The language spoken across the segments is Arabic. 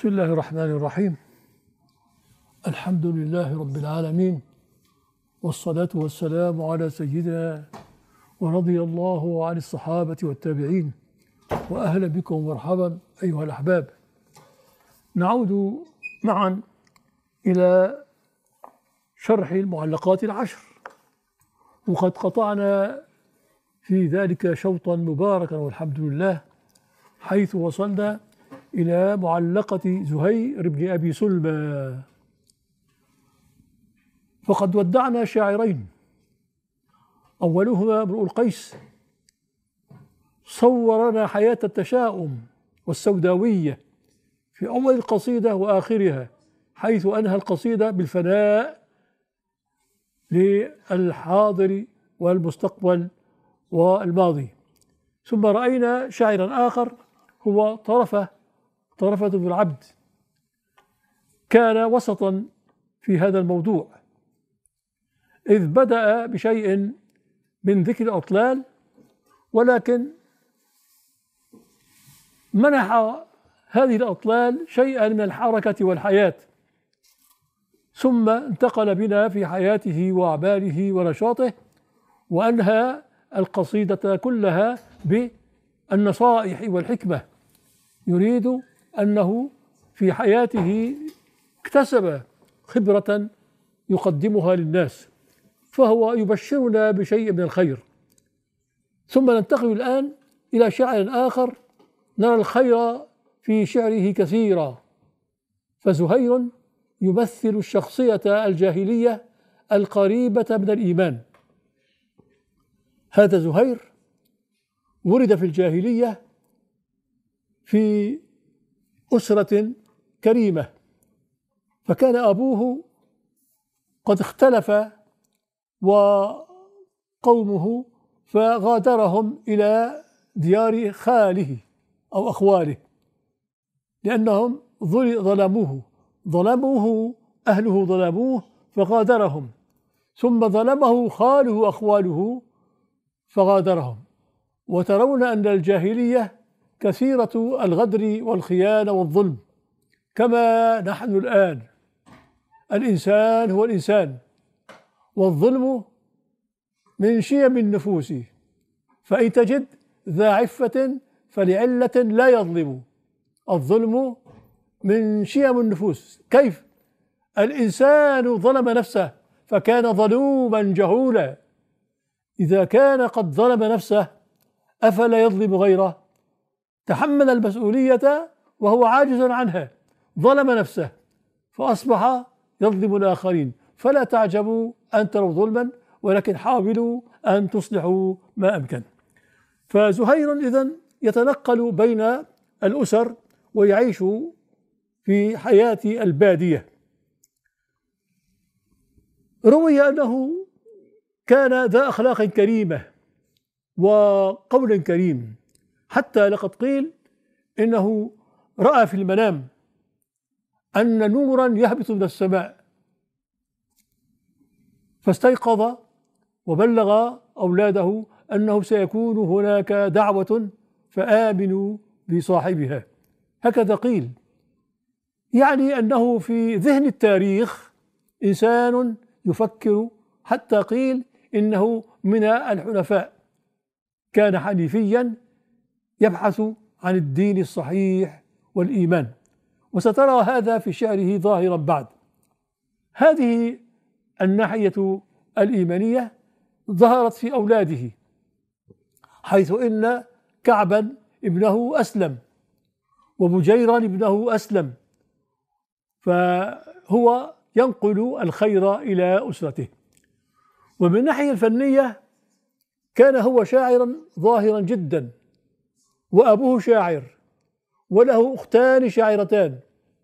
بسم الله الرحمن الرحيم. الحمد لله رب العالمين، والصلاة والسلام على سيدنا، ورضي الله عن الصحابة والتابعين، وأهلا بكم ومرحبا أيها الأحباب. نعود معا إلى شرح المعلقات العشر، وقد قطعنا في ذلك شوطا مباركا والحمد لله، حيث وصلنا إلى معلقة زهير بن أبي سلمى. فقد ودعنا شاعرين، أولهما امرؤ القيس صورنا حياة التشاؤم والسوداوية في أول القصيدة وآخرها، حيث أنهى القصيدة بالفناء للحاضر والمستقبل والماضي. ثم رأينا شاعرا آخر هو طرفة بن العبد، كان وسطا في هذا الموضوع، إذ بدأ بشيء من ذكر الأطلال، ولكن منح هذه الأطلال شيئا من الحركة والحياة، ثم انتقل بنا في حياته وأعماله ونشاطه، وأنهى القصيدة كلها بالنصائح والحكمة. يريد أنه في حياته اكتسب خبرة يقدمها للناس، فهو يبشرنا بشيء من الخير. ثم ننتقل الآن إلى شاعر آخر نرى الخير في شعره كثيرا، فزهير يمثل الشخصية الجاهلية القريبة من الإيمان. هذا زهير ولد في الجاهلية في أسرة كريمة، فكان أبوه قد اختلف وقومه فغادرهم إلى ديار خاله أو أخواله، لأنهم ظلموه أهله، ظلموه فغادرهم، ثم ظلمه خاله وأخواله فغادرهم. وترون أن الجاهلية كثيرة الغدر والخيانة والظلم، كما نحن الآن. الإنسان هو الإنسان، والظلم من شيم النفوس، فإن تجد ذا عفة فلعلة لا يظلم. الظلم من شيم النفوس. كيف؟ الإنسان ظلم نفسه فكان ظلوما جهولا. إذا كان قد ظلم نفسه أفلا يظلم غيره؟ تحمل المسؤولية وهو عاجز عنها، ظلم نفسه فأصبح يظلم الآخرين. فلا تعجبوا أن تروا ظلما، ولكن حاولوا أن تصلحوا ما أمكن. فزهير إذن يتنقل بين الأسر ويعيش في حياة البادية. روي أنه كان ذا أخلاق كريمة وقول كريم، حتى لقد قيل إنه رأى في المنام أن نورا يهبط من السماء، فاستيقظ وبلغ أولاده أنه سيكون هناك دعوة فآمنوا بصاحبها، هكذا قيل. يعني أنه في ذهن التاريخ إنسان يفكر، حتى قيل إنه من الحنفاء، كان حنيفيا يبحث عن الدين الصحيح والإيمان. وسترى هذا في شعره ظاهرا بعد. هذه الناحية الإيمانية ظهرت في أولاده، حيث إن كعبا ابنه أسلم، وبجيرا ابنه أسلم، فهو ينقل الخير إلى أسرته. ومن الناحية الفنية كان هو شاعرا ظاهرا جدا، وأبوه شاعر، وله أختان شاعرتان،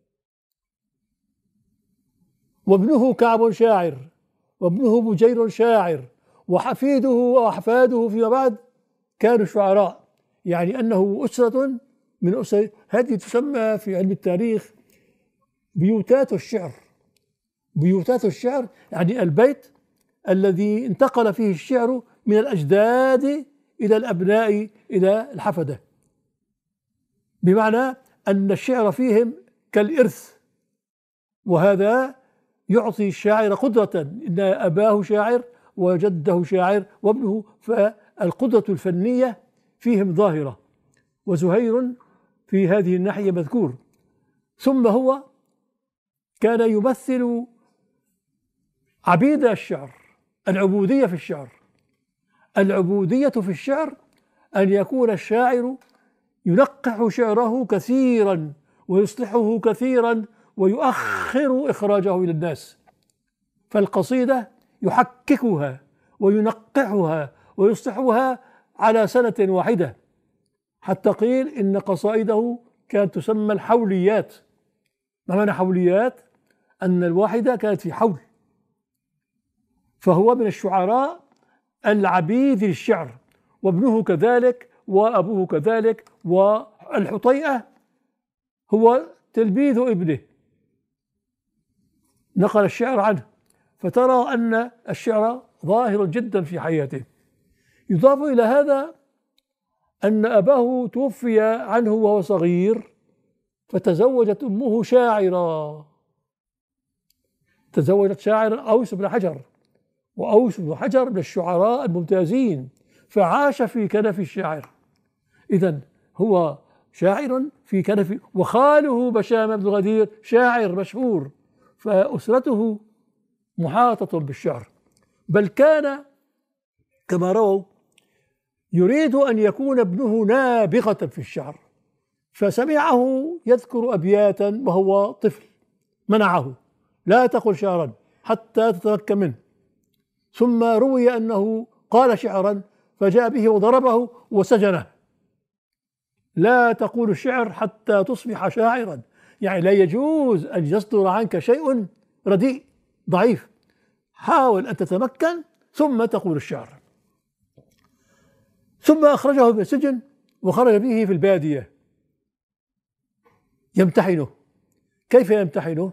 وابنه كعب شاعر، وابنه بجير شاعر، وحفيده وأحفاده فيما بعد كانوا شعراء. يعني أنه أسرة من أسر، هذه تسمى في علم التاريخ بيوتات الشعر. بيوتات الشعر يعني البيت الذي انتقل فيه الشعر من الأجداد إلى الأبناء إلى الحفدة، بمعنى أن الشعر فيهم كالإرث، وهذا يعطي الشاعر قدرة، إن أباه شاعر وجده شاعر وابنه، فالقدرة الفنية فيهم ظاهرة، وزهير في هذه الناحية مذكور. ثم هو كان يمثل عبيد الشعر، العبودية في الشعر. العبودية في الشعر أن يكون الشاعر ينقح شعره كثيرا ويصلحه كثيرا ويؤخر إخراجه إلى الناس، فالقصيدة يحككها وينقحها ويصلحها على سنة واحدة، حتى قيل إن قصائده كانت تسمى الحوليات. ما معنى حوليات؟ أن الواحدة كانت في حول. فهو من الشعراء العبيد للشعر، وابنه كذلك وأبوه كذلك، والحطيئة هو تلميذ ابنه نقل الشعر عنه، فترى أن الشعر ظاهر جدا في حياته. يضاف إلى هذا أن أباه توفي عنه وهو صغير، فتزوجت أمه شاعرا، تزوجت شاعرا أوس بن حجر، وأوس بن حجر من الشعراء الممتازين، فعاش في كنف الشاعر. إذن هو شاعر في كنف، وخاله بشام بن غدير شاعر مشهور، فأسرته محاطة بالشعر. بل كان كما رووا يريد أن يكون ابنه نابغة في الشعر، فسمعه يذكر أبياتا وهو طفل، منعه: لا تقل شعرا حتى تتمكن منه. ثم روي أنه قال شعرا فجاء به وضربه وسجنه: لا تقول الشعر حتى تصبح شاعرا، يعني لا يجوز أن يصدر عنك شيء رديء ضعيف، حاول أن تتمكن ثم تقول الشعر. ثم أخرجه من السجن وخرج به في البادية يمتحنه. كيف يمتحنه؟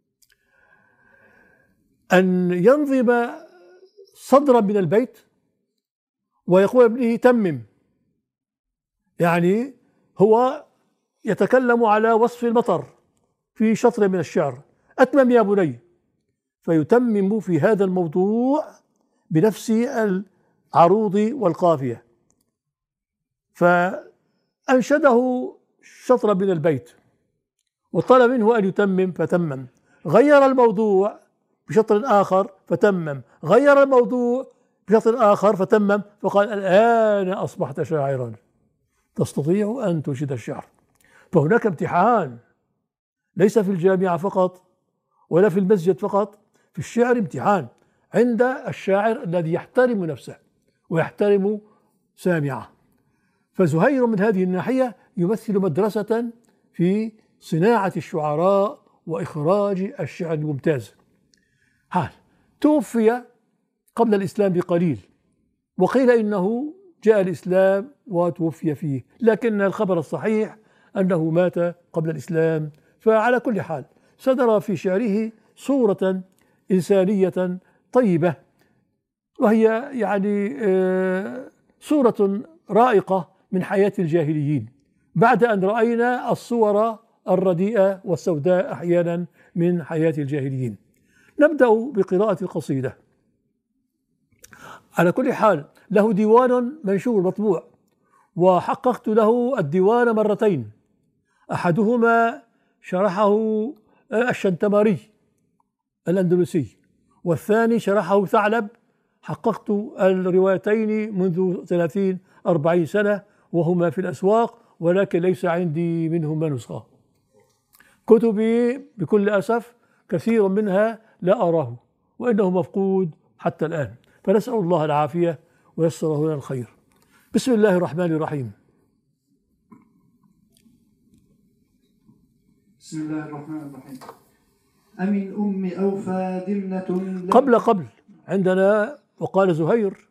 أن ينظم صدرا من البيت ويقول ابنه: تمم. يعني هو يتكلم على وصف المطر في شطر من الشعر: أتمم يا بني، فيتمم في هذا الموضوع بنفس العروض والقافية. فأنشده شطرا من البيت وطلب منه أن يتمم، فتمم. غير الموضوع بشطر آخر فتمم، غير الموضوع بشطر آخر فتمم، فقال: الآن أصبحت شاعرا تستطيع أن تنشد الشعر. فهناك امتحان، ليس في الجامعة فقط ولا في المسجد فقط، في الشعر امتحان عند الشاعر الذي يحترم نفسه ويحترم سامعه. فزهير من هذه الناحية يمثل مدرسة في صناعة الشعراء وإخراج الشعر الممتاز. توفي قبل الإسلام بقليل، وقيل إنه جاء الإسلام وتوفي فيه، لكن الخبر الصحيح أنه مات قبل الإسلام. فعلى كل حال صدر في شعره صورة إنسانية طيبة، وهي يعني صورة رائقة من حياة الجاهليين، بعد أن رأينا الصور الرديئة والسوداء أحيانا من حياة الجاهليين. نبدأ بقراءة القصيدة. على كل حال له ديوان منشور مطبوع، وحققت له الديوان مرتين، أحدهما شرحه الشنتماري الأندلسي، والثاني شرحه ثعلب. حققت الروايتين منذ 30-40 سنة وهما في الأسواق، ولكن ليس عندي منهما نسخة. كتبي بكل أسف كثير منها لا أراه، وإنه مفقود حتى الآن، فنسأل الله العافية ويسره لنا الخير. بسم الله الرحمن الرحيم. بسم الله الرحمن الرحيم. أمن أم أوفى دمنة قبل عندنا وقال زهير.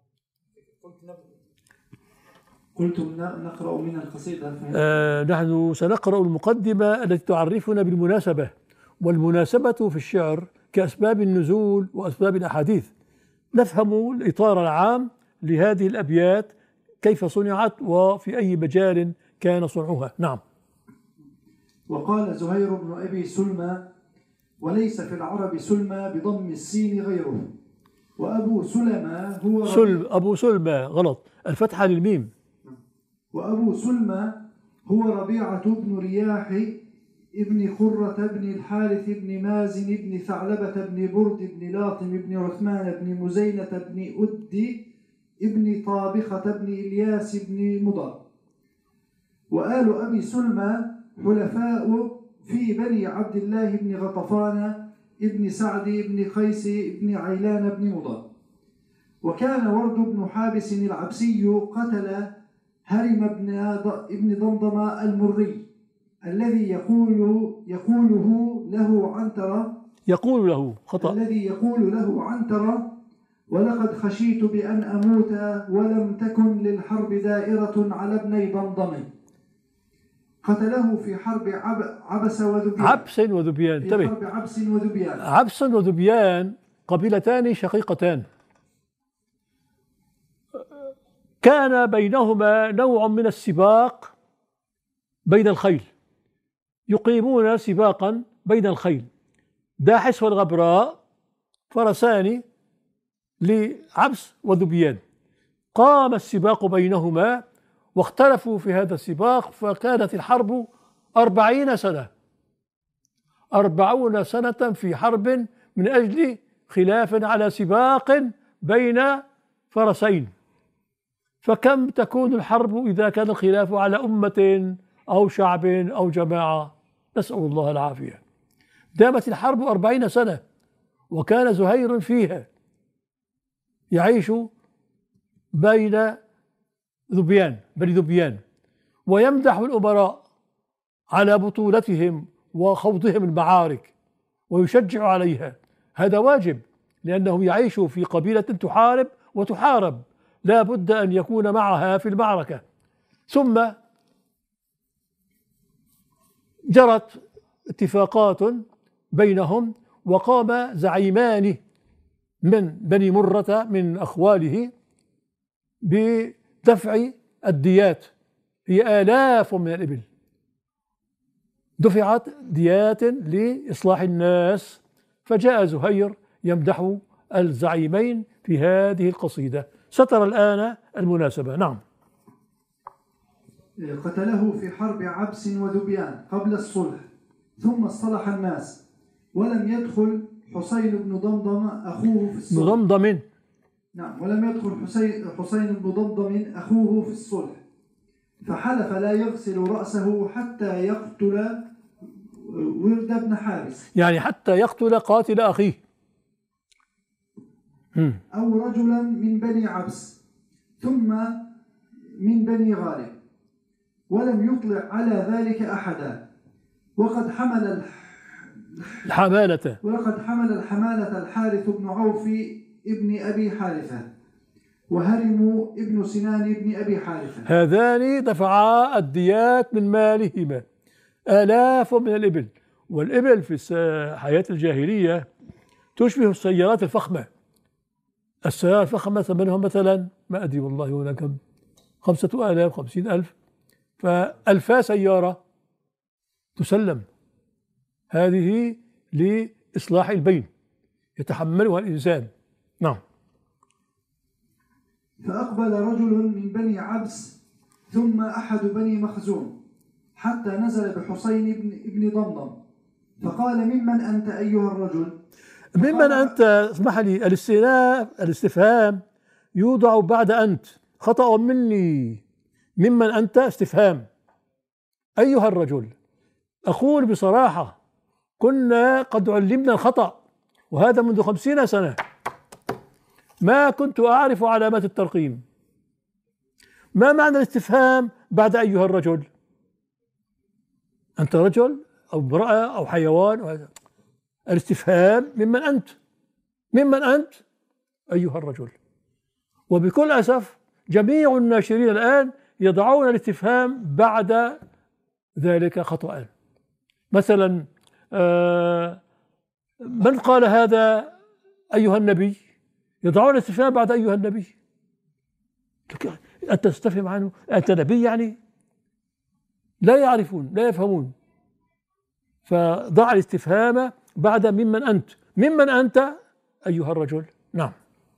قلتم نقرأ من القصيدة. نحن سنقرأ المقدمة التي تعرفنا بالمناسبة، والمناسبة في الشعر كأسباب النزول وأسباب الأحاديث. نفهم الإطار العام لهذه الأبيات كيف صنعت وفي أي مجال كان صنعها. نعم. وقال زهير بن أبي سلمى: وليس في العرب سلمى بضم السين غيره. وأبو سلمى هو أبو سلمى غلط، الفتحة للميم. وأبو سلمى هو ربيعة بن رياح ابن قرة بن الحارث بن مازن بن ثعلبة بن برد بن لاطم بن عثمان بن مزينة بن أد ابن طابخة بن إلياس بن مضر. وآل أبي سلمى حلفاء في بني عبد الله بن غطفان ابن سعد بن قيس بن عيلان بن مضر. وكان ورد بن حابس العبسي قتل هرم ابن ضمضم المري الذي يقوله له عنترة، يقول له خطأ، الذي يقول له عنترة: ولقد خشيت بأن أموت ولم تكن للحرب دائرة على ابني ضمضم. قتله في حرب عبس وذبيان. عبس وذبيان، في حرب عبس وذبيان. عبس وذبيان قبيلتان شقيقتان، كان بينهما نوع من السباق بين الخيل، يقيمون سباقا بين الخيل. داحس والغبراء فرسان لعبس وذبيان، قام السباق بينهما واختلفوا في هذا السباق، فكانت الحرب 40 سنة، 40 سنة في حرب من أجل خلاف على سباق بين فرسين. فكم تكون الحرب إذا كان الخلاف على أمة أو شعب أو جماعة؟ نسأل الله العافية. دامت الحرب 40 سنة، وكان زهير فيها يعيش بين بني ذبيان، ويمدح الأمراء على بطولتهم وخوضهم المعارك ويشجع عليها. هذا واجب، لأنه يعيش في قبيلة تحارب وتحارب، لا بد أن يكون معها في المعركة. ثم جرت اتفاقات بينهم، وقام زعيمان من بني مرة من أخواله بدفع الديات، هي آلاف من الإبل، دفعت ديات لإصلاح الناس. فجاء زهير يمدح الزعيمين في هذه القصيدة. ستر الآن المناسبة. نعم. قتله في حرب عبس وذبيان قبل الصلح، ثم اصطلح الناس، ولم يدخل حسين بن ضمضم أخوه في الصلح. ضمضم. نعم، ولم يدخل حسين بن ضمضم أخوه في الصلح، فحلف لا يغسل رأسه حتى يقتل ورد بن حارس، يعني حتى يقتل قاتل أخيه، أو رجلا من بني عبس ثم من بني غالب، ولم يطلع على ذلك أحدا. ولقد حمل الحمالة الحارث بن عوف ابن أبي حارثة، وهرم ابن سنان ابن أبي حارثة. هذان دفعا الديات من مالهما، آلاف من الإبل. والإبل في حياة الجاهلية تشبه السيارات الفخمة. السيارة الفخمة ثمنها مثلا ما أدري والله هنا كم، 50,000 50,000، فألفا سيارة تسلم. هذه لإصلاح البين يتحملها الإنسان. نعم. فأقبل رجل من بني عبس ثم أحد بني مخزوم حتى نزل بحسين ابن ضمضم، فقال: ممن أنت أيها الرجل؟ ممن أنت؟ اسمح لي، الاستفهام يوضع بعد أنت، خطأ مني. ممن أنت استفهام، أيها الرجل. أقول بصراحة كنا قد علمنا الخطأ، وهذا منذ 50 سنة، ما كنت أعرف علامات الترقيم. ما معنى الاستفهام بعد أيها الرجل؟ أنت رجل أو امرأة أو حيوان؟ الاستفهام ممن أنت، ممن أنت أيها الرجل. وبكل أسف جميع الناشرين الآن يضعون الاستفهام بعد ذلك خطأ. مثلا من قال هذا أيها النبي؟ يضعون الاستفهام بعد أيها النبي. أنت تستفهم عنه؟ أنت نبي؟ يعني لا يعرفون، لا يفهمون. فضع الاستفهام بعد ممن أنت. ممن أنت أيها الرجل؟ نعم.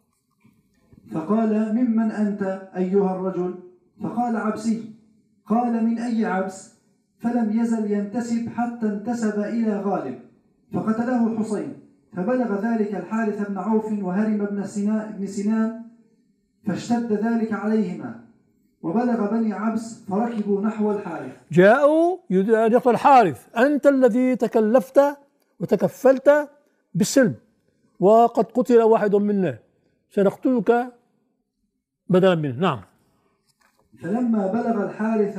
فقال ممن أنت أيها الرجل؟ فقال عبسي. قال من أي عبس؟ فلم يزل ينتسب حتى انتسب إلى غالب فقتله حسين. فبلغ ذلك الحارث بن عوف وهرم بن سنان فاشتد ذلك عليهما، وبلغ بني عبس فركبوا نحو الحارث. جاءوا يقول الحارث أنت الذي تكلفت وتكفلت بالسلم، وقد قتل واحد منا، سنقتلك بدلا منه. نعم. فلما بلغ الحارث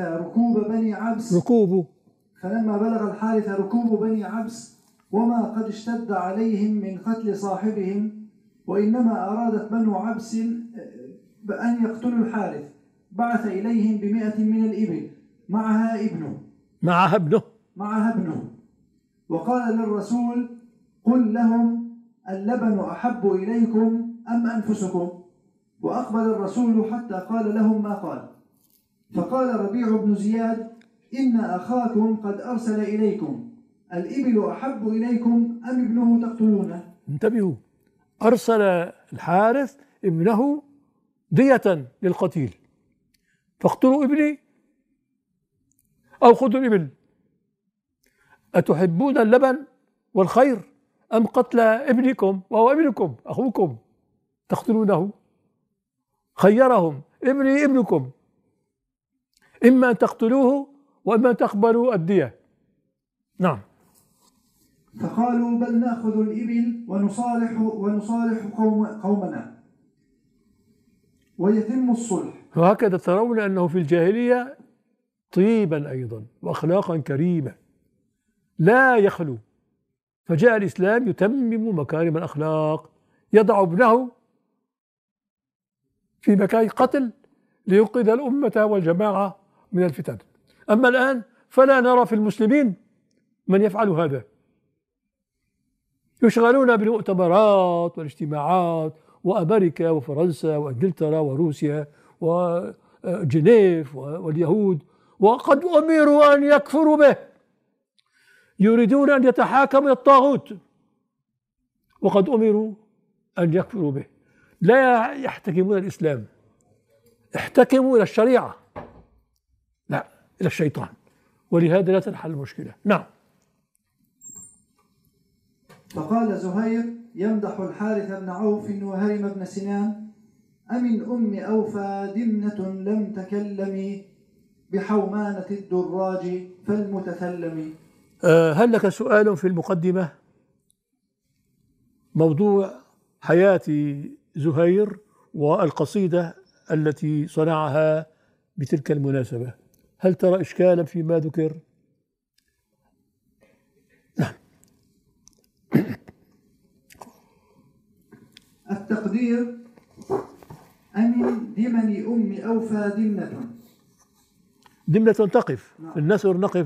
ركوب بني عبس وما قد اشتد عليهم من قتل صاحبهم، وإنما أرادت بنو عبس بأن يقتلوا الحارث، بعث إليهم 100 من الإبل معها ابنه، وقال للرسول قل لهم اللبن أحب إليكم أم أنفسكم؟ وأقبل الرسول حتى قال لهم ما قال. فقال ربيع بن زياد إن أخاكم قد أرسل إليكم، الإبل أحب إليكم أم ابنه تقتلونه؟ انتبهوا، أرسل الحارث ابنه دية للقتيل، فاقتلوا ابني أو خذوا الإبل. أتحبون اللبن والخير أم قتل ابنكم وهو ابنكم أخوكم تقتلونه؟ خيرهم ابني ابنكم، إما أن تقتلوه وإما أن تقبلوا الدية. نعم. فقالوا بل نأخذ الإبل ونصالح قومنا ويتم الصلح. وهكذا ترون أنه في الجاهلية طيبا أيضا وأخلاقا كريمة لا يخلو، فجاء الإسلام يتمم مكارم الأخلاق، يضع ابنه في مكان قتل لينقذ الأمة والجماعة من الفتن. أما الآن فلا نرى في المسلمين من يفعل هذا، يشغلون بالمؤتمرات والاجتماعات، وأمريكا وفرنسا وإنجلترا وروسيا وجنيف واليهود، وقد أمروا أن يكفروا به، يريدون أن يتحاكموا إلى الطاغوت وقد أمروا أن يكفروا به. لا يحتكمون الإسلام، احتكموا إلى الشريعة، لا إلى الشيطان، ولهذا لا تنحل المشكلة. نعم. فقال زهير يمدح الحارث بن عوف وهرم بن سنان أمن أم أوفى دمنة لم تكلم بحومانة الدراج فالمتثلم. هل لك سؤال في المقدمة؟ موضوع حياة زهير والقصيدة التي صنعها بتلك المناسبة، هل ترى إشكالا فيما ذكر؟ نعم. التقدير أمن دمن أم أوفى دمنة تقف. نعم. في النثر نقف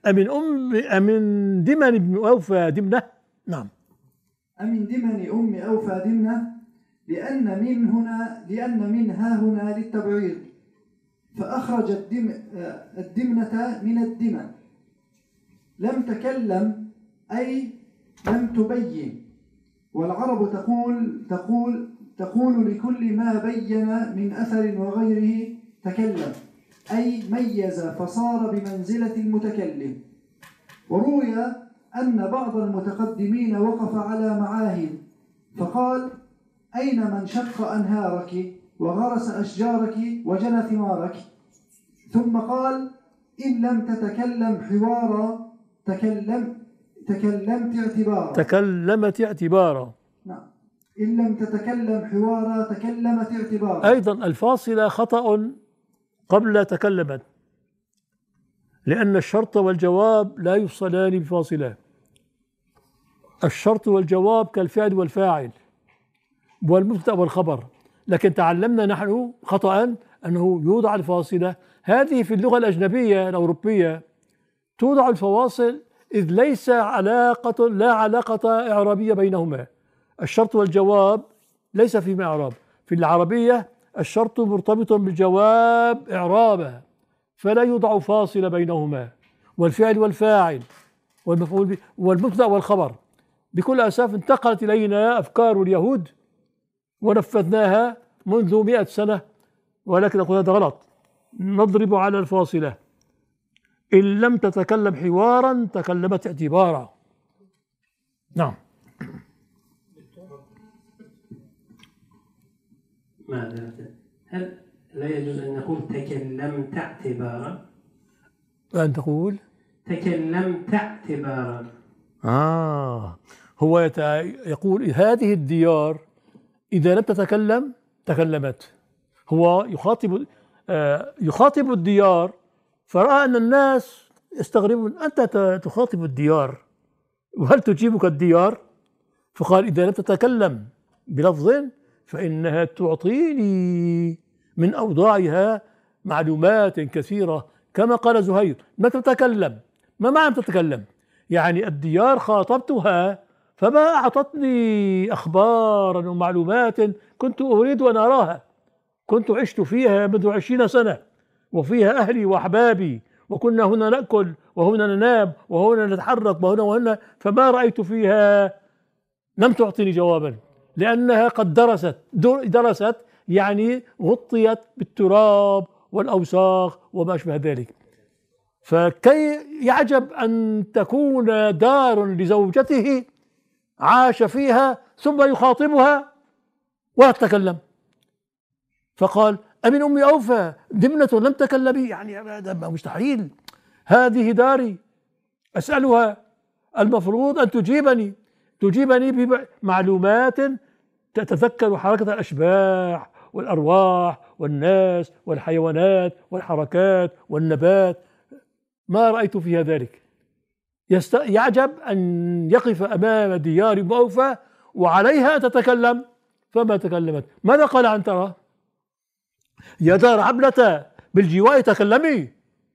أمن دمن ابن أوفى دمنة. نعم. أمن دمن أم أوفى دمنة لأن منها هنا للتبعيض، فأخرج الدمنة من الدمن. لم تكلم أي لم تبين، والعرب تقول لكل ما بين من أثر وغيره تكلم، أي ميز فصار بمنزلة المتكلم. وروي أن بعض المتقدمين وقف على معاهد فقال أين من شق أنهارك وغرس أشجارك وجنى ثمارك، ثم قال إن لم تتكلم حوارا تكلمت اعتبارا. نعم. إن لم تتكلم حوارا تكلمت اعتبارا. أيضا الفاصلة خطأ قبل تكلمت، لأن الشرط والجواب لا يفصلان بفاصلة. الشرط والجواب كالفعل والفاعل والمبتدأ والخبر، لكن تعلمنا نحن خطأ أنه يوضع الفاصلة. هذه في اللغة الأجنبية الأوروبية توضع الفواصل إذ ليس لا علاقة إعرابية بينهما. الشرط والجواب ليس فيهما إعراب. في العربية الشرط مرتبط بالجواب إعرابا، فلا يوضع فاصل بينهما. والفعل والفاعل والمفعول به والمبتدأ والخبر. بكل أسف انتقلت إلينا أفكار اليهود ونفذناها منذ 100 سنة، ولكن أقول هذا غلط. نضرب على الفاصلة: إن لم تتكلم حوارا تكلمت اعتبارا. نعم. هل لا يجوز أن نقول تكلمت اعتبارا؟ أن تقول تكلمت اعتبارا. هو يقول هذه الديار إذا لم تتكلم تكلمت. هو يخاطب الديار، فرأى أن الناس يستغربون: أنت تخاطب الديار وهل تجيبك الديار؟ فقال: إذا لم تتكلم بلفظ فإنها تعطيني من أوضاعها معلومات كثيرة. كما قال زهير: ما تتكلم. ما معنى تتكلم؟ يعني الديار خاطبتها فما أعطتني أخبارا ومعلومات كنت أريد أن أراها. كنت عشت فيها منذ 20 سنة، وفيها أهلي وأحبابي، وكنا هنا نأكل وهنا ننام وهنا نتحرك وهنا وهنا، فما رأيت فيها. لم تعطيني جوابا لأنها قد درست يعني غطيت بالتراب والأوساخ وما أشبه ذلك. فكي يعجب أن تكون دار لزوجته عاش فيها ثم يخاطبها ولا تتكلم. فقال: أمن أمي أوفى دمنة لم تكلمي. يعني هذا مستحيل، هذه داري أسألها، المفروض أن تجيبني بمعلومات تتذكر حركة الأشباح والأرواح والناس والحيوانات والحركات والنبات. ما رأيت فيها ذلك. يعجب أن يقف أمام ديار أوفى وعليها تتكلم، فما تكلمت. ماذا قال عنترة؟ يا دار عبلة بالجواء تكلمي.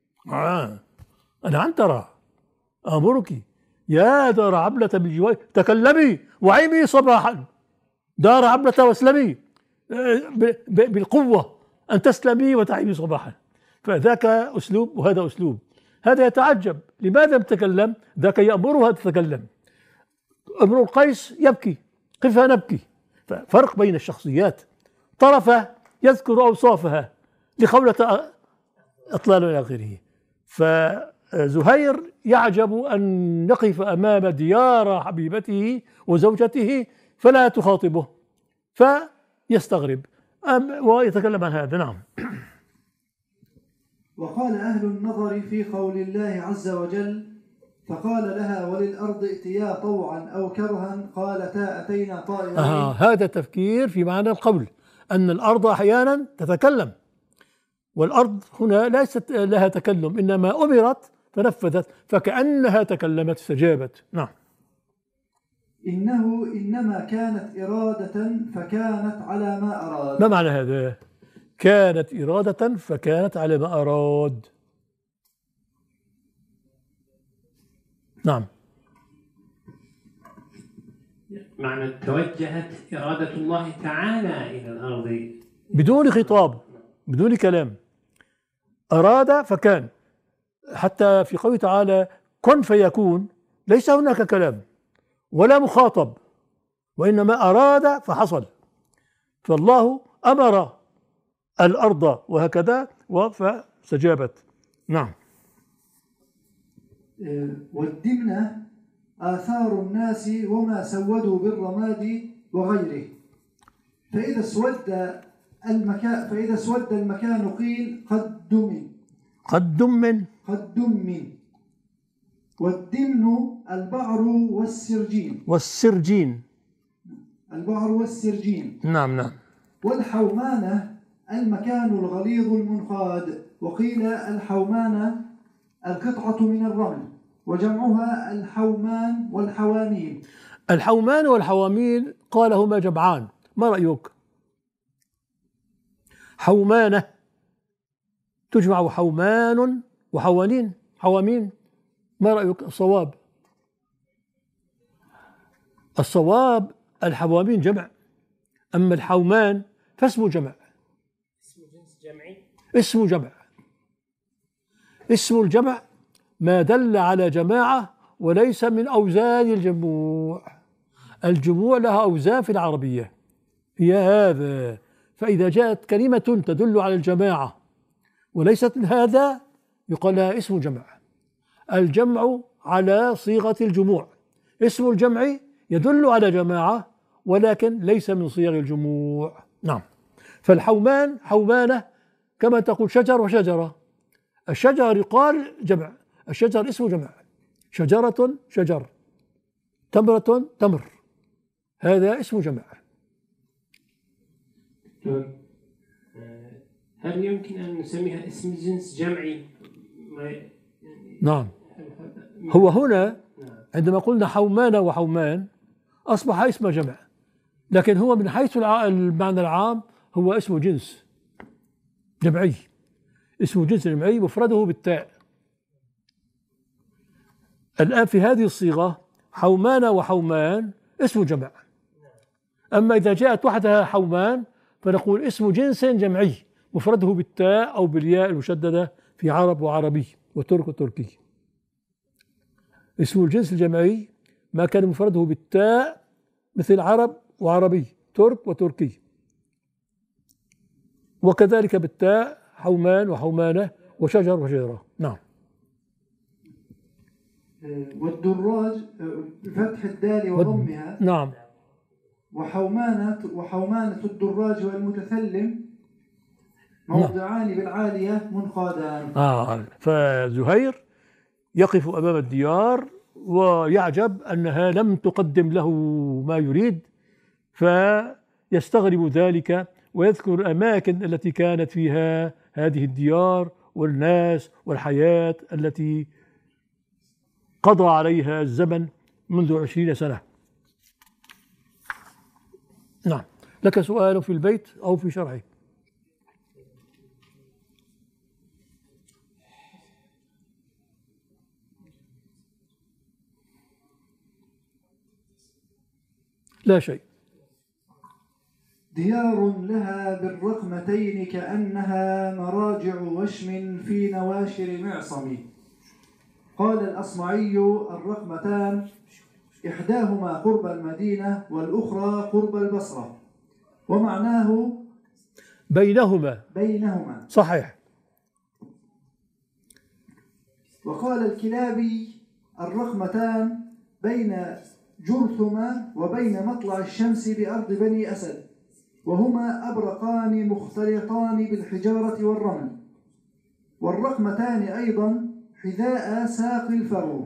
أنا عنترة أمرك يا دار عبلة بالجواء تكلمي وعيمي صباحا. دار عبلة واسلمي بالقوة أن تسلمي وتعيمي صباحا. فذاك أسلوب وهذا أسلوب. هذا يتعجب لماذا تتكلم، ذاك يأمرها تتكلم. امرؤ القيس يبكي: قفها نبكي. ففرق بين الشخصيات. طرفة يذكر أوصافها لخولة أطلال إلى آخره. فزهير يعجب أن يقف أمام ديار حبيبته وزوجته فلا تخاطبه، فيستغرب ويتكلم عن هذا. نعم. وقال أهل النظر في قول الله عز وجل: فقال لها وللأرض ائتيا طوعا أو كرها قالتا أتينا طائعين. هذا تفكير في معنى القول، أن الأرض أحيانا تتكلم، والأرض هنا ليست لها تكلم، إنما أمرت فنفذت، فكأنها تكلمت استجابت. نعم. إنما كانت إرادة فكانت على ما أراد. ما معنى هذا؟ كانت إرادة فكانت على ما أراد. نعم. معنى توجهت إرادة الله تعالى إلى الأرض بدون خطاب، بدون كلام. أراد فكان. حتى في قوله تعالى: كن فيكون، ليس هناك كلام ولا مخاطب، وإنما أراد فحصل. فالله أمر الأرض وهكذا فاستجابت. نعم. والدمنة آثار الناس وما سودوا بالرماد وغيره، فإذا اسود المكان قيل قد دمن. والدمن البعر والسرجين. نعم. والحومانة المكان الغليظ المنقاد، وقيل الحومانة القطعة من الرمل، وجمعها الحومان والحوامين. الحومان والحوامين قال هما جمعان. ما رأيك؟ حومانة تجمع حومان حوامين. ما رأيك؟ الصواب الحوامين جمع، أما الحومان فاسم جمع. اسم الجمع ما دل على جماعة وليس من أوزان الجموع. الجموع لها أوزان في العربية هي هذا. فإذا جاءت كلمة تدل على الجماعة وليست من هذا يقال لها اسم جمع. الجمع على صيغة الجموع، اسم الجمع يدل على جماعة ولكن ليس من صيغ الجموع. نعم. فالحومان حومانة كما تقول شجر وشجرة. الشجر يقال جمع، الشجر اسم جمع، شجرة شجر، تمرة تمر، هذا اسم جمع. هل يمكن أن نسميها اسم جنس جمعي؟ نعم. هو هنا عندما قلنا حومان وحومان أصبح اسم جمع، لكن هو من حيث المعنى العام هو اسم جنس جمعي. اسم جنس جمعي مفرده بالتاء. الآن في هذه الصيغة حومان وحومان اسم جمع. أما إذا جاءت وحدها حومان فنقول اسم جنس جمعي مفرده بالتاء أو بالياء المشددة في عرب وعربي وترك وتركي. اسم الجنس الجمعي ما كان مفرده بالتاء مثل عرب وعربي، ترك وتركي، وكذلك بالتاء حومان وحومانة وشجر وشجرة. نعم. والدراج بفتح الدال وضمها. نعم. وحومانة الدراج والمتثلم موضعان بالعالية منقادان. فزهير يقف أمام الديار ويعجب أنها لم تقدم له ما يريد، فيستغرب ذلك ويذكر الأماكن التي كانت فيها هذه الديار والناس والحياة التي قضى عليها الزمن منذ 20 سنة. نعم. لك سؤال في البيت أو في شرحه؟ لا شيء. ديار لها بالرقمتين كأنها مراجع وشم في نواشر معصم. قال الأصمعي: الرقمتان إحداهما قرب المدينة والأخرى قرب البصرة، ومعناه بينهما. صحيح. وقال الكلابي: الرقمتان بين جرثمة وبين مطلع الشمس بأرض بني أسد، وهما أبرقان مختلطان بالحجارة والرمل. والرقمتان أيضا حذاء ساق الفرو،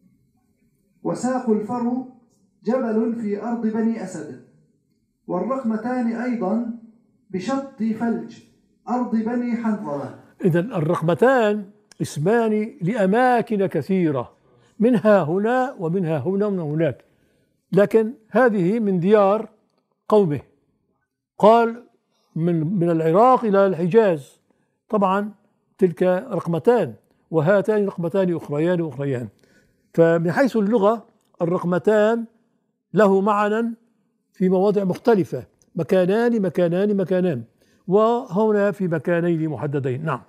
وساق الفرو جبل في أرض بني أسد. والرقمتان أيضا بشط فلج أرض بني حنظلة. إذن الرقمتان اسمان لأماكن كثيرة، منها هنا ومنها هنا ومن هناك، لكن هذه من ديار قومه. قال من العراق إلى الحجاز، طبعا تلك رقمتان، وهاتان رقمتان أخريان. فمن حيث اللغة الرقمتان له معنى في مواضع مختلفة، مكانان، وهنا في مكانين محددين. نعم.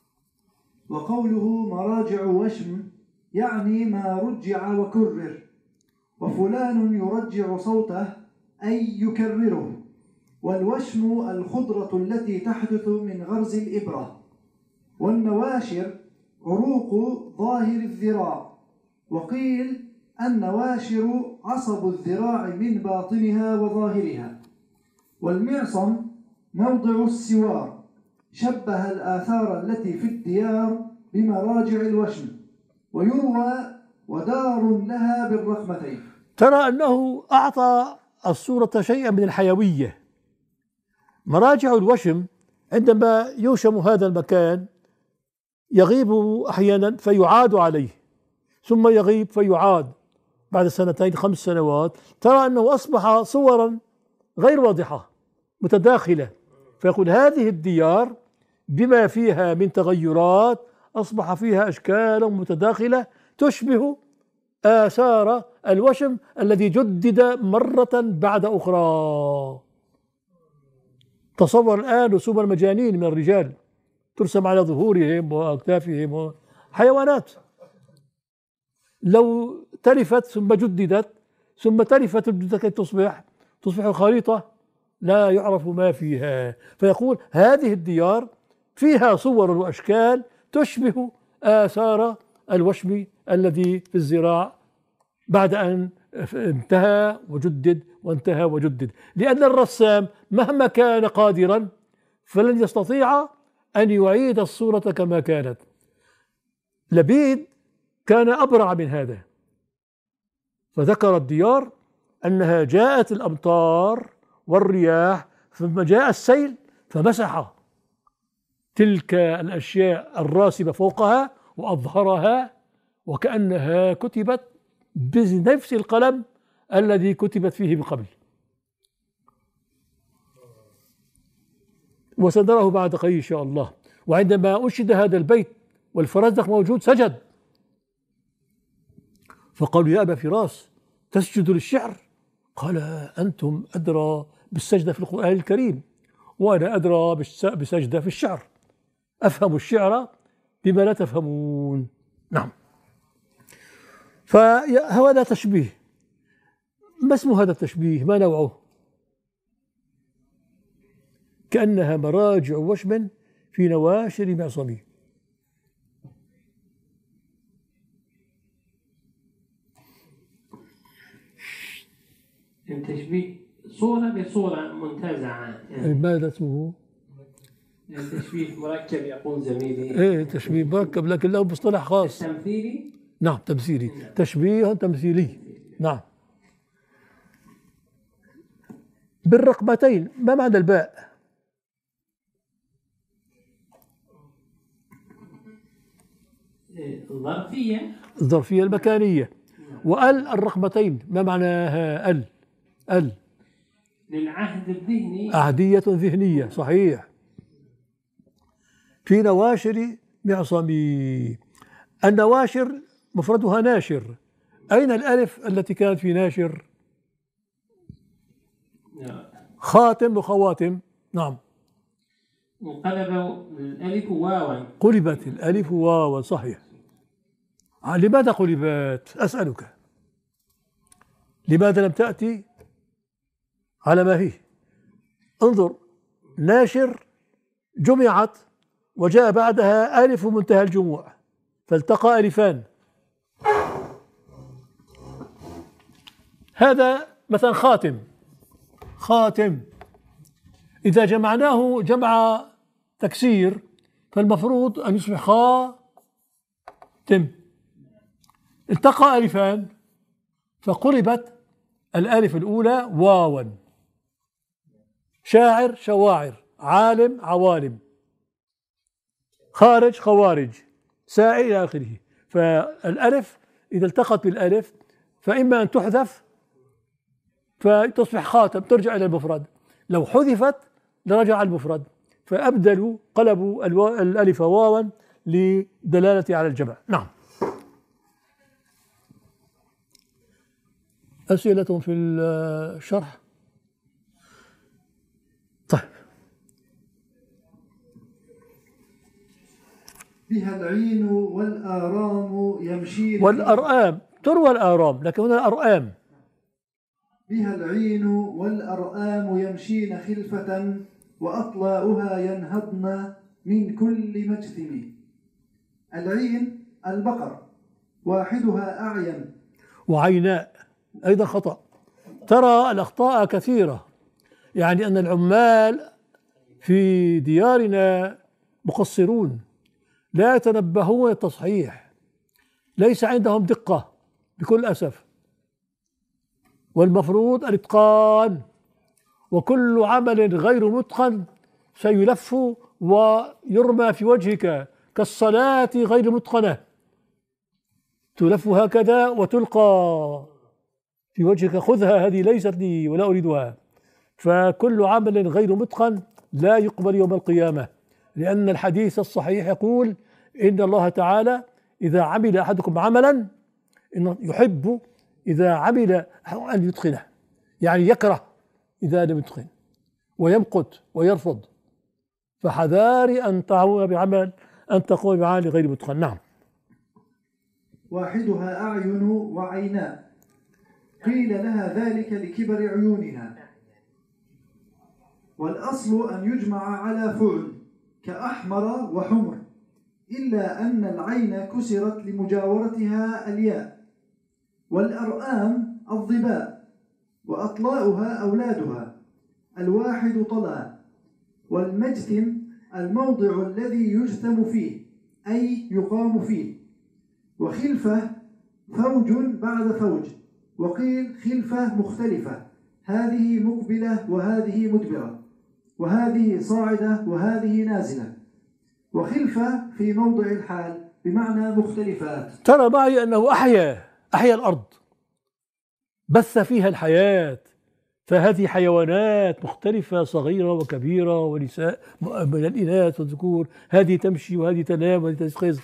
وقوله مراجع وشم يعني ما رجع وكرر، وفلان يرجع صوته أي يكرره. والوشم الخضرة التي تحدث من غرز الإبرة. والنواشر عروق ظاهر الذراع، وقيل النواشر عصب الذراع من باطنها وظاهرها. والمعصم موضع السوار، شبه الآثار التي في الديار بمراجع الوشم. ويروى ودار لها بالرقمتين. ترى أنه أعطى الصورة شيئا من الحيوية. مراجع الوشم عندما يوشم هذا المكان يغيب أحيانا فيعاد عليه، ثم يغيب فيعاد بعد 2 5 سنوات. ترى أنه أصبح صورا غير واضحة متداخلة، فيقول هذه الديار بما فيها من تغيرات أصبح فيها أشكال متداخلة تشبه آثار الوشم الذي جدد مرة بعد أخرى. تصور الآن رسوم المجانين من الرجال ترسم على ظهورهم وأكتافهم حيوانات. لو تلفت ثم جددت ثم تلفت جددت كي تصبح خريطة لا يعرف ما فيها. فيقول هذه الديار فيها صور وأشكال تشبه آثار الوشم الذي في الزراع بعد أن انتهى وجدد وانتهى وجدد، لأن الرسام مهما كان قادرا فلن يستطيع أن يعيد الصورة كما كانت. لبيد كان أبرع من هذا، فذكر الديار أنها جاءت الأمطار والرياح ثم جاء السيل فمسح تلك الأشياء الراسبة فوقها وأظهرها وكأنها كتبت بنفس القلم الذي كتبت فيه من قبل. وسنراه بعد قليل إن شاء الله. وعندما أنشد هذا البيت والفرزدق موجود سجد، فقالوا يا أبا فراس تسجد للشعر؟ قال أنتم أدرى بالسجدة في القرآن الكريم وأنا أدرى بسجدة في الشعر، أفهم الشعر بما لا تفهمون. نعم. فهذا تشبيه. ما اسم هذا التشبيه؟ ما نوعه؟ كأنها مراجع وشم في نواشر معصم. التشبيه صورة بصورة منتزعة يعني. ماذا اسمه؟ التشبيه مركب يقول زميلي. ايه تشبيه مركب لكن له مصطلح خاص. تمثيلي. نعم تمثيلي. تشبيه تمثيلي. نعم. بالرقبتين ما معنى الباء؟ الظرفية. الظرفية المكانية. وال الرقبتين ما معناها؟ ال للعهد الذهني. عهدية ذهنية صحيح. في نواشر معصمي. النواشر مفردها ناشر. أين الألف التي كانت في ناشر؟ خاتم وخواتم. نعم. وقلب الألف واوا. قلبت الألف واوا صحيح. لماذا قلبت؟ أسألك لماذا لم تأتي على ما هي؟ انظر ناشر جمعت وجاء بعدها ألف منتهى الجموع فالتقى ألفان. هذا مثلا خاتم إذا جمعناه جمع تكسير فالمفروض أن يصبح خاتم. التقى ألفان فقلبت الألف الأولى واوا. شاعر شواعر، عالم عوالم، خارج خوارج، سائل إلى آخره. فالألف إذا التقت بالألف فإما أن تحذف فتصبح خاتم ترجع إلى المفرد، لو حذفت لرجع المفرد، فأبدلوا قلبوا الألف واوا لدلالة على الجمع. نعم. أسئلة في الشرح؟ طيب. بها العين والآرام يمشين. والأرآم تروى الآرام لكن هنا الأرآم. بها العين والأرآم يمشين خلفة وأطلاؤها ينهضن من كل مجثم. العين البقر واحدها أعين. وعيناء أيضا خطأ. ترى الأخطاء كثيرة، يعني أن العمال في ديارنا مقصرون لا يتنبهون التصحيح، ليس عندهم دقة بكل أسف. والمفروض الإتقان، وكل عمل غير متقن سيلف ويرمى في وجهك كالصلاة غير متقنة، تلف هكذا وتلقى في وجهك خذها هذه ليست لي ولا أريدها. فكل عمل غير متقن لا يقبل يوم القيامة، لأن الحديث الصحيح يقول إن الله تعالى إذا عمل أحدكم عملا إنه يحب إذا عمل أن يتقنه، يعني يكره إذا لم يتقن ويمقت ويرفض. فحذاري أن تقوم بعمل غير متقن. نعم. واحدها أعين وعيناء، قيل لها ذلك لكبر عيونها. والأصل أن يجمع على فعل كأحمر وحمر، إلا أن العين كسرت لمجاورتها الياء. والأرآم الظباء، وأطلاؤها أولادها، الواحد طلع. والمجثم الموضع الذي يجثم فيه أي يقام فيه. وخلفة فوج بعد فوج، وقيل خلفة مختلفة، هذه مقبلة وهذه مدبرة، وهذه صاعدة وهذه نازلة. وخلفة في موضع الحال بمعنى مختلفات. ترى معي أنه أحيا الأرض، بث فيها الحياة، فهذه حيوانات مختلفة صغيرة وكبيرة ونساء من الإناث والذكور، هذه تمشي وهذه تنام وهذه تستيقظ.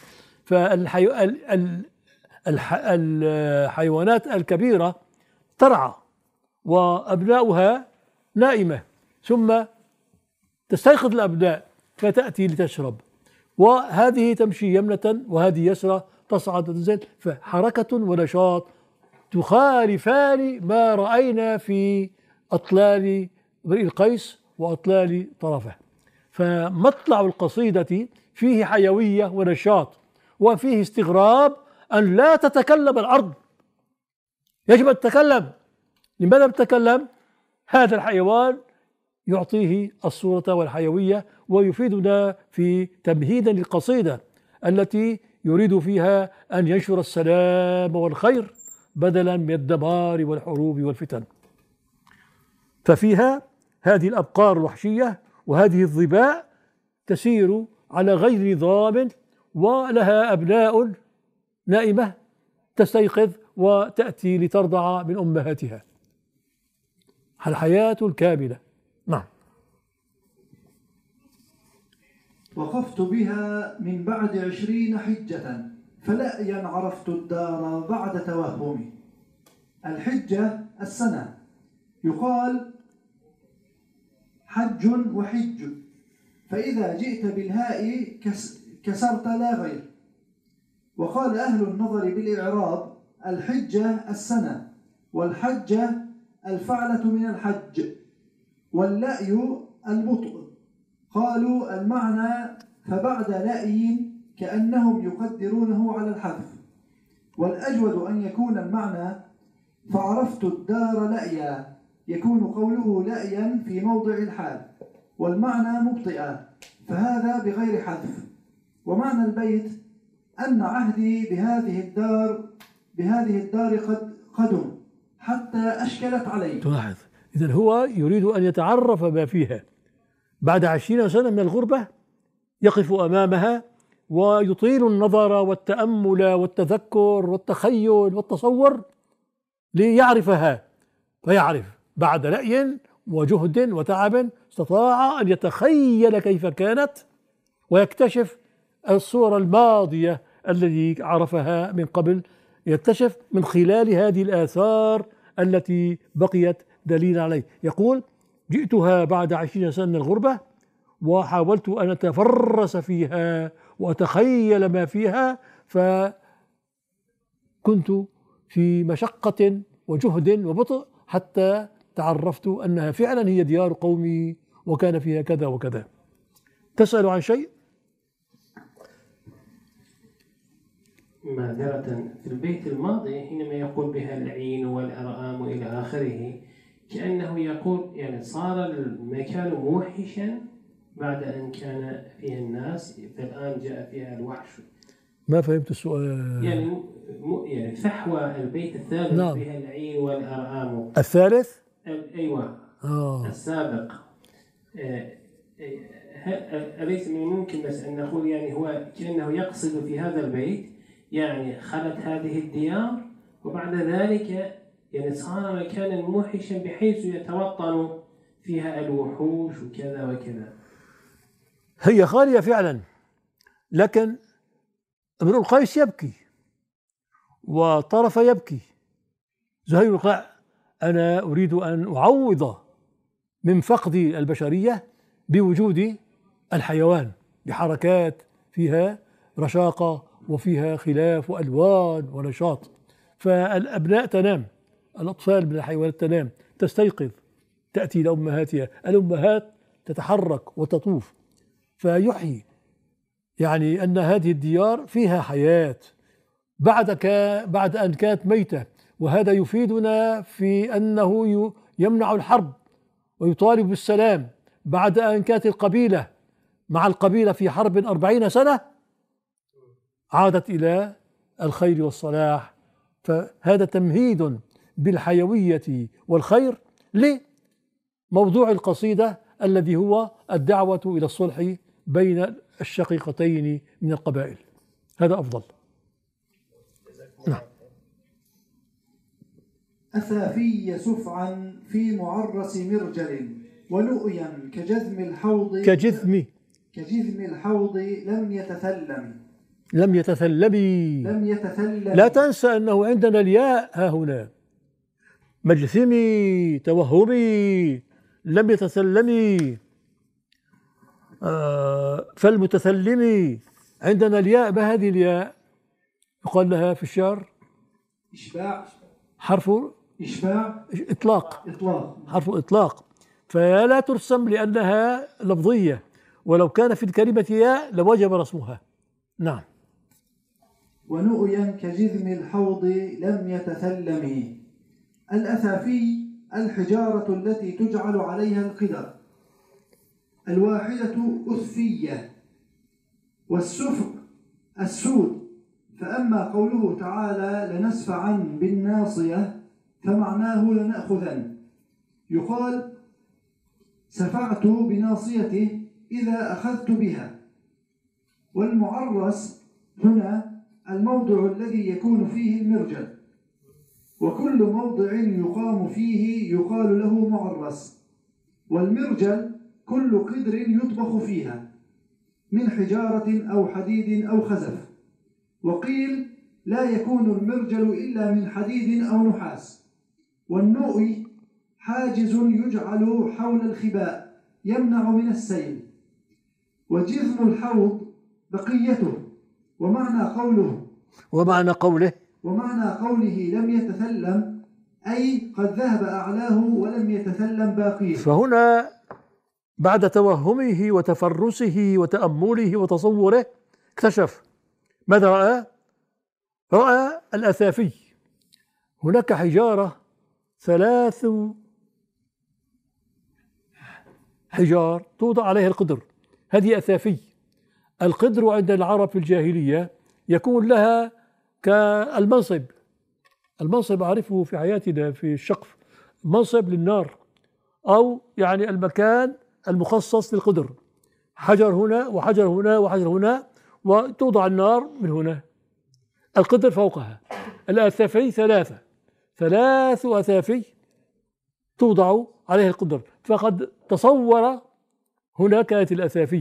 الحيوانات الكبيرة ترعى وأبناؤها نائمة، ثم تستيقظ الأبناء فتأتي لتشرب، وهذه تمشي يمنة وهذه يسرى، تصعد وتنزل، فحركة ونشاط تخالفان ما رأينا في أطلال امرئ القيس وأطلال طرفه. فمطلع القصيدة فيه حيوية ونشاط، وفيه استغراب أن لا تتكلم الأرض، يجب أن تتكلم. لماذا تتكلم؟ هذا الحيوان يعطيه الصورة والحيوية، ويفيدنا في تمهيدا للقصيدة التي يريد فيها أن ينشر السلام والخير بدلا من الدمار والحروب والفتن. ففيها هذه الأبقار الوحشية وهذه الظباء تسير على غير نظام، ولها أبناء نائمة تستيقظ وتأتي لترضع من أمهاتها. الحياة الكاملة. نعم. وقفت بها من بعد 20 حجة، فلأيا عرفت الدار بعد توهمي. الحجة السنة، يقال حج وحج، فإذا جئت بالهاء كسرت لا غير. وقال أهل النظر بالإعراب الحجة السنة، والحجة الفعلة من الحج، واللأي البطء. قالوا المعنى فبعد لأي كأنهم يقدرونه على الحذف. والأجود أن يكون المعنى فعرفت الدار لأيا، يكون قوله لأيا في موضع الحال، والمعنى مبطئا، فهذا بغير حذف. ومعنى البيت أن عهدي بهذه الدار قد قدم حتى أشكلت علي. تلاحظ، إذن هو يريد أن يتعرف ما فيها. بعد 20 سنة من الغربة يقف أمامها ويطيل النظر والتأمل والتذكر والتخيل والتصور ليعرفها، فيعرف بعد لأي وجهد وتعب استطاع أن يتخيل كيف كانت ويكتشف الصورة الماضية التي عرفها من قبل، يكتشف من خلال هذه الآثار التي بقيت دليل عليه. يقول جئتها بعد 20 سنة من الغربة وحاولت أن أتفرس فيها وأتخيل ما فيها، فكنت في مشقة وجهد وبطء حتى تعرفت أنها فعلا هي ديار قومي وكان فيها كذا وكذا. تسأل عن شيء؟ معذرة، في البيت الماضي حينما يقول بها العين والأرآم إلى آخره، كأنه يقول يعني صار المكان موحشا بعد أن كان فيه الناس، فالآن جاء فيها الوحش. ما فهمت السؤال. يعني فحوى البيت الثالث. نعم. بها العين والأرآم. الثالث؟ أيوة. السابق. أليس من الممكن بس أن نقول يعني هو كأنه يقصد في هذا البيت يعني خلت هذه الديار وبعد ذلك يعني صار مكانا موحشا بحيث يتوطن فيها الوحوش وكذا وكذا. هي خالية فعلا، لكن امرؤ القيس يبكي وطرف يبكي. زهير يقول أنا أريد أن أعوض من فقد البشرية بوجود الحيوان بحركات فيها رشاقة وفيها خلاف وألوان ونشاط. فالأبناء تنام، الأطفال من الحيوانات تنام، تستيقظ، تأتي إلى أمهاتها، الأمهات تتحرك وتطوف، فيحيي يعني أن هذه الديار فيها حياة بعد أن كانت ميتة. وهذا يفيدنا في أنه يمنع الحرب ويطالب بالسلام. بعد أن كانت القبيلة مع القبيلة في حرب 40 سنة عادت إلى الخير والصلاح. فهذا تمهيد بالحيوية والخير لموضوع القصيدة الذي هو الدعوة إلى الصلح بين الشقيقتين من القبائل. هذا أفضل. نعم. أثافي سفعا في معرس مرجل ولؤيا كجذم الحوض لم يتثلم. لا تنسى أنه عندنا الياء ها هنا، مجثمي توهمي لم يتثلمي. فالمتثلمي عندنا الياء. ما هذه الياء؟ يقال لها في الشعر إشباع، حرف إشباع، إطلاق، حرف إطلاق، فلا ترسم لأنها لفظية، ولو كان في الكلمة ياء لوجب رسمها. نعم. ونؤيا كجذم الحوض لم يتثلم. الأثافي الحجارة التي تجعل عليها القدر، الواحدة أثفية، والسفق السود. فأما قوله تعالى لنسفعا بالناصية فمعناه لنأخذن. يقال سفعت بناصيته إذا أخذت بها. والمعرس هنا الموضع الذي يكون فيه المرجل، وكل موضع يقام فيه يقال له معرس. والمرجل كل قدر يطبخ فيها من حجارة أو حديد أو خزف. وقيل لا يكون المرجل إلا من حديد أو نحاس. والنؤي حاجز يجعل حول الخباء يمنع من السيل. وجذم الحوض بقيته. ومعنى قوله لم يتثلم أي قد ذهب أعلاه ولم يتثلم باقيه. فهنا بعد توهمه وتفرسه وتأمله وتصوره اكتشف ماذا رأى؟ رأى الأثافي. هناك حجارة 3 حجار توضع عليها القدر، هذه أثافي. القدر عند العرب في الجاهلية يكون لها كالمنصب. المنصب أعرفه في حياتنا في الشقف، منصب للنار، أو يعني المكان المخصص للقدر، حجر هنا وحجر هنا وحجر هنا، وتوضع النار من هنا، القدر فوقها. الأثافي 3 أثافي توضع عليها القدر. فقد تصور هنا كانت الأثافي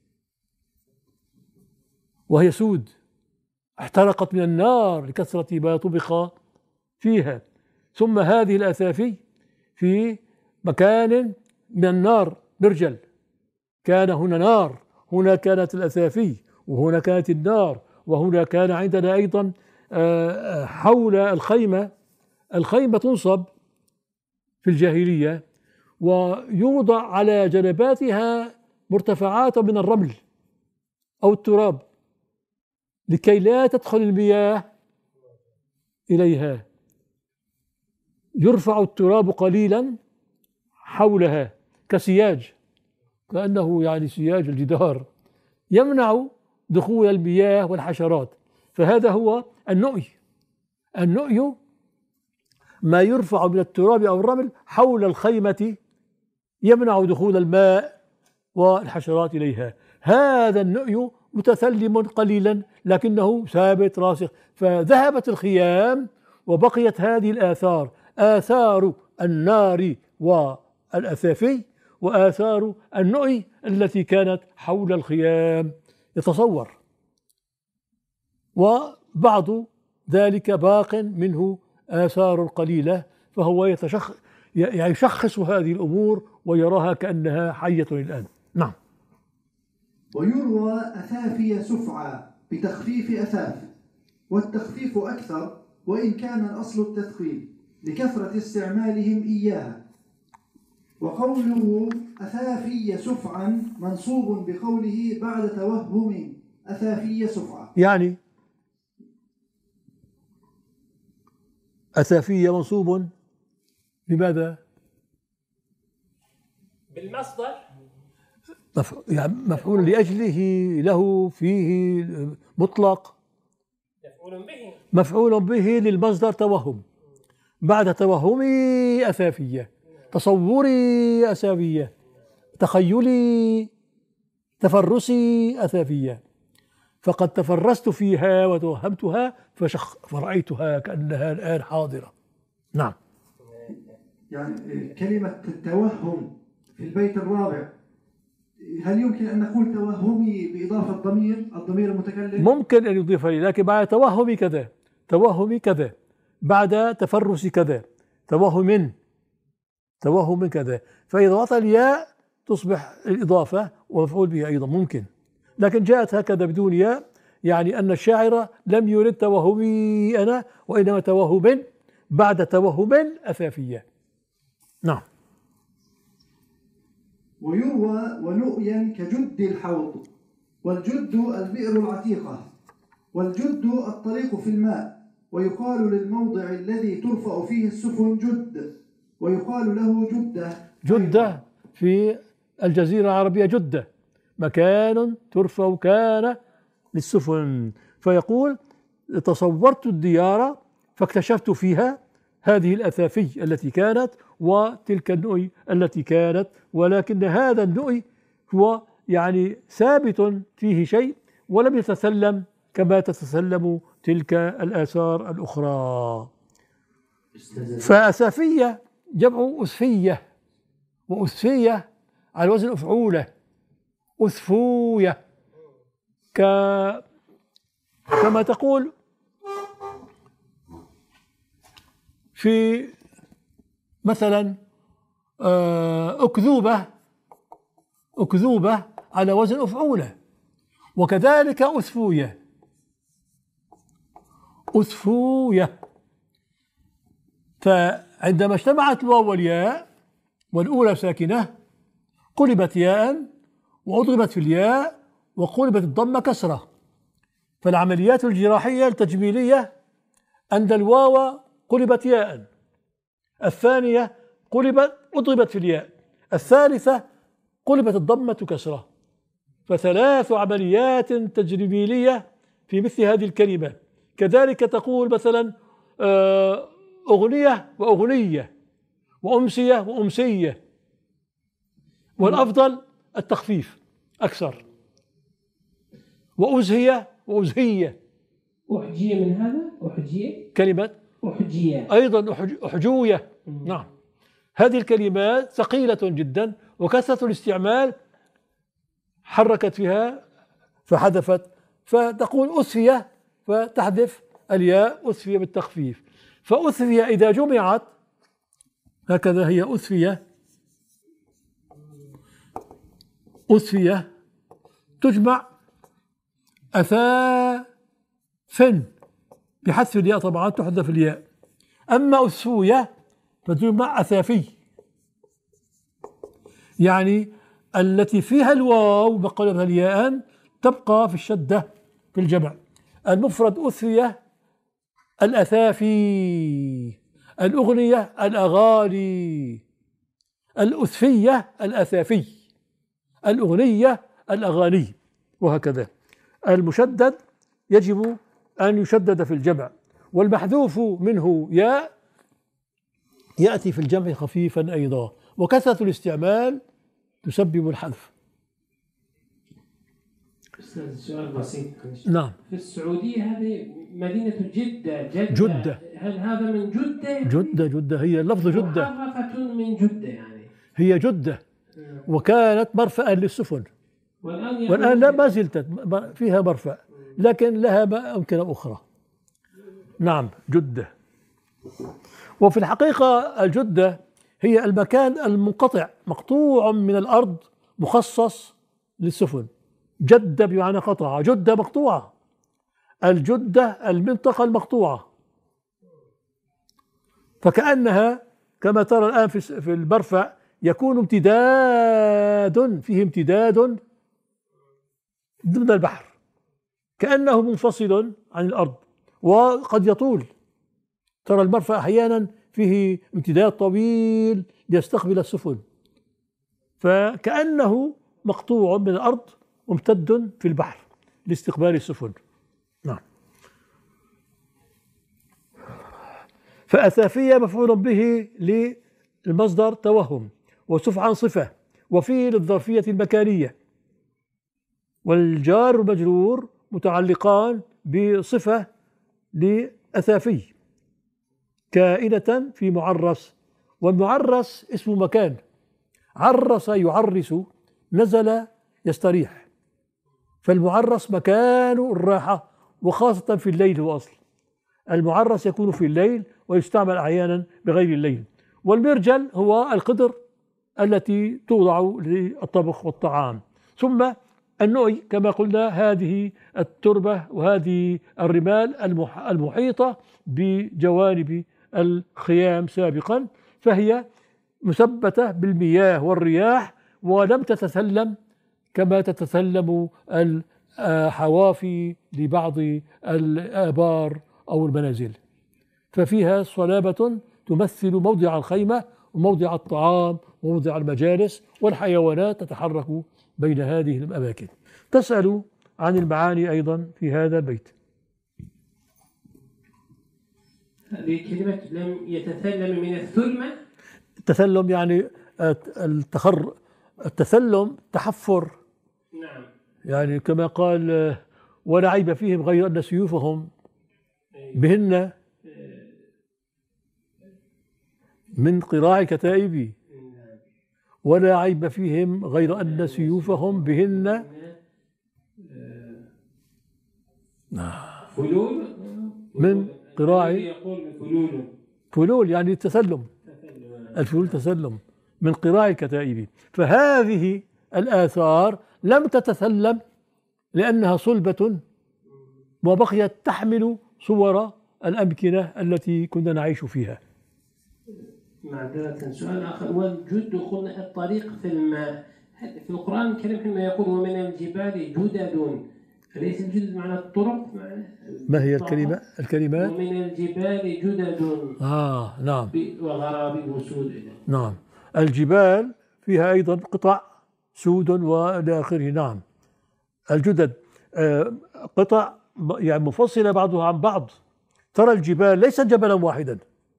وهي سود احترقت من النار لكثرة ما طبخ فيها. ثم هذه الأثافي في مكان من النار مرجل، كان هنا نار، هنا كانت الأثافي وهنا كانت النار. وهنا كان عندنا أيضا حول الخيمة تنصب في الجاهلية ويوضع على جنباتها مرتفعات من الرمل أو التراب لكي لا تدخل المياه إليها. يرفع التراب قليلا حولها كسياج، كأنه يعني سياج الجدار يمنع دخول المياه والحشرات. فهذا هو النؤي. النؤي ما يرفع من التراب أو الرمل حول الخيمة يمنع دخول الماء والحشرات إليها. هذا النؤي متثلم قليلا لكنه ثابت راسخ. فذهبت الخيام وبقيت هذه الآثار، آثار النار والأثافي وآثار النؤي التي كانت حول الخيام. يتصور. وبعض ذلك باق منه آثار قليلة، فهو يشخص هذه الأمور ويراها كأنها حية الآن. نعم. ويروى أثافي سفعى بتخفيف أثاف، والتخفيف أكثر وإن كان الأصل التثقيل لكثرة استعمالهم إياها. وقوله أثافي سفعا منصوب بقوله بعد توهم أثافي سفعة، يعني أثافية منصوب بماذا؟ بالمصدر، يعني مفعول لأجله، له، فيه، مطلق، مفعول به للمصدر توهم، بعد توهمي أثافية، تصوري أثافية، تخيلي، تفرسي أثافية، فقد تفرست فيها وتوهمتها فرأيتها كأنها الآن حاضرة. نعم. يعني كلمة التوهم في البيت الرابع، هل يمكن أن نقول توهمي بإضافة الضمير المتكلم؟ ممكن أن يضيف لي، لكن بعد توهمي كذا، توهمي كذا، بعد تفرس كذا، توهم كذا، فإذا وضع الياء تصبح الإضافة ومفعول به أيضا ممكن، لكن جاءت هكذا بدون ياء، يعني أن الشاعر لم يرد توهمي أنا، وإنما توهم بعد توهم أثافية. نعم. ويروى ونؤيا كجد الحوض، والجد البئر العتيقة، والجد الطريق في الماء، ويقال للموضع الذي ترفع فيه السفن جد، ويقال له جدة في الجزيرة العربية، جدة مكان ترفع كان للسفن، فيقول تصورت الديار فاكتشفت فيها هذه الأثافي التي كانت وتلك النؤي التي كانت، ولكن هذا النؤي هو يعني ثابت فيه شيء ولم يتسلم كما تتسلم تلك الآثار الأخرى. فأثافية جمع أثفية، وأثفية على وزن أفعولة، أثفوية، كما تقول في مثلا أكذوبة على وزن أفعولة، وكذلك أثفوية. فعندما اجتمعت الواو والياء والأولى ساكنة قلبت ياء وأضربت في الياء وقلبت الضمة كسرة، فالعمليات الجراحية التجميلية أن الواو قلبت ياء، الثانية أضربت في الياء، الثالثة قلبت الضمة كسرة، فثلاث عمليات تجميلية في مثل هذه الكلمة. كذلك تقول مثلا أغنية وأغنية، وأمسية وأمسية، والأفضل التخفيف أكثر، وأزهية وأزهية. أحجية من هذا، أحجية، كلمة أحجية أيضا أحجوية. نعم، هذه الكلمات ثقيلة جدا وكثرة الاستعمال حركت فيها فحذفت، فتقول أثفية فتحذف الياء، أثفية بالتخفيف. فأثفية إذا جمعت هكذا هي أثفية تجمع أثافن بحذف الياء، طبعا تحذف الياء. أما أثفوية فتجمع أثافي، يعني التي فيها الواو بقلبها الياء تبقى في الشدة في الجمع. المفرد أثفية الأثافي، الأغنية الأغاني، الأثفية الأثافي، الأغنية الأغاني، وهكذا. المشدد يجب أن يشدد في الجمع، والمحذوف منه ياء يأتي في الجمع خفيفا أيضا، وكثرة الاستعمال تسبب الحذف. أستاذ سؤال بسيط. نعم. في السعودية هذه مدينة جدة، هل هذا من جدة؟ جدة هي لفظ جدة، محرفة من جدة يعني، هي جدة وكانت مرفأ للسفن، والآن لا ما زلت فيها مرفأ، لكن لها أمكنة أخرى. نعم، جدة. وفي الحقيقة الجدة هي المكان المنقطع، مقطوع من الأرض، مخصص للسفن. جد بمعنى قطع، جدة مقطوعة، الجدة المنطقة المقطوعة، فكأنها كما ترى الآن في المرفأ يكون امتداد، فيه امتداد ضمن البحر كأنه منفصل عن الأرض، وقد يطول. ترى المرفأ أحيانا فيه امتداد طويل ليستقبل السفن، فكأنه مقطوع من الأرض ممتد في البحر لاستقبال السفن. نعم. فأثافية مفعول به للمصدر توهم، وسفعان صفة، وفيه للظرفية المكانية، والجار والمجرور متعلقان بصفة لأثافي كائنة في معرس، والمعرس اسم مكان، عرس يعرس، نزل يستريح، فالمعرس مكان الراحة، وخاصة في الليل هو أصل. المعرس يكون في الليل ويستعمل أحيانا بغير الليل. والمرجل هو القدر التي توضع للطبخ والطعام. ثم النؤي كما قلنا هذه التربة وهذه الرمال المحيطة بجوانب الخيام سابقا، فهي مثبتة بالمياه والرياح، ولم تتسلم كما تتسلم الحوافي لبعض الآبار أو المنازل، ففيها صلابة تمثل موضع الخيمة وموضع الطعام وموضع المجالس، والحيوانات تتحرك بين هذه الأماكن. تسأل عن المعاني أيضا في هذا البيت. هذه كلمة لم يتثلم من الثلمة. التثلم يعني التثلم تحفر. نعم. يعني كما قال ولا عيب فيهم غير أن سيوفهم بهن من قراع الكتائب، ولا عيب فيهم غير أن سيوفهم بهن فلول من قراع. يقول فلول، فلول يعني تسلم، الفلول تسلم من قراع الكتائب. فهذه الآثار لم تتسلم لأنها صلبة وبقيت تحمل صور الأمكنة التي كنا نعيش فيها. معذرة، سؤال آخر. والجد قلنا الطريق في الماء، في القرآن الكريم حينما يقول ومن الجبال جدد، فليس الجدد معنى الطرق؟ ما هي الكلمات؟ ومن الجبال جدد. نعم. وغرابيب سود. نعم. الجبال فيها أيضا قطع سود وإلى آخره. نعم. الجدد قطع يعني مفصلة بعضها عن بعض. ترى الجبال ليست جبلا واحدا،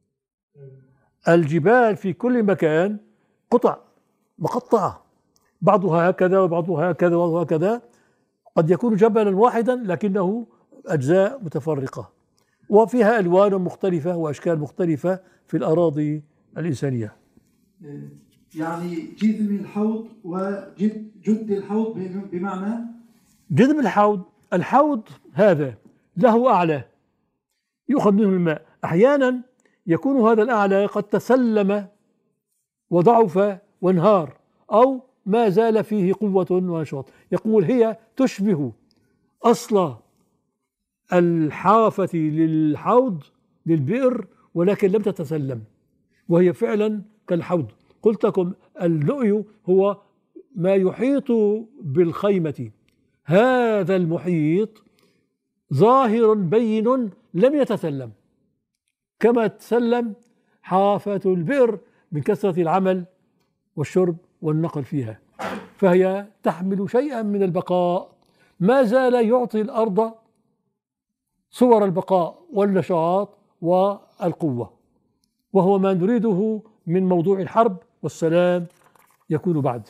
الجبال في كل مكان قطع مقطعة، بعضها هكذا وبعضها هكذا وهكذا، قد يكون جبلا واحدا لكنه أجزاء متفرقة، وفيها ألوان مختلفة وأشكال مختلفة في الأراضي الإنسانية. يعني جذم الحوض وجد الحوض بمعنى جذم الحوض هذا له أعلى يؤخذ منه الماء، أحيانا يكون هذا الأعلى قد تسلم وضعف وانهار، أو ما زال فيه قوة ونشاط. يقول هي تشبه أصل الحافة للحوض للبئر ولكن لم تتسلم، وهي فعلا كالحوض. قلت لكم اللؤي هو ما يحيط بالخيمة، هذا المحيط ظاهر بين لم يتسلم، كما تسلم حافة البئر من كثرة العمل والشرب والنقل فيها، فهي تحمل شيئا من البقاء، ما زال يعطي الأرض صور البقاء والنشاط والقوة، وهو ما نريده من موضوع الحرب والسلام يكون بعد.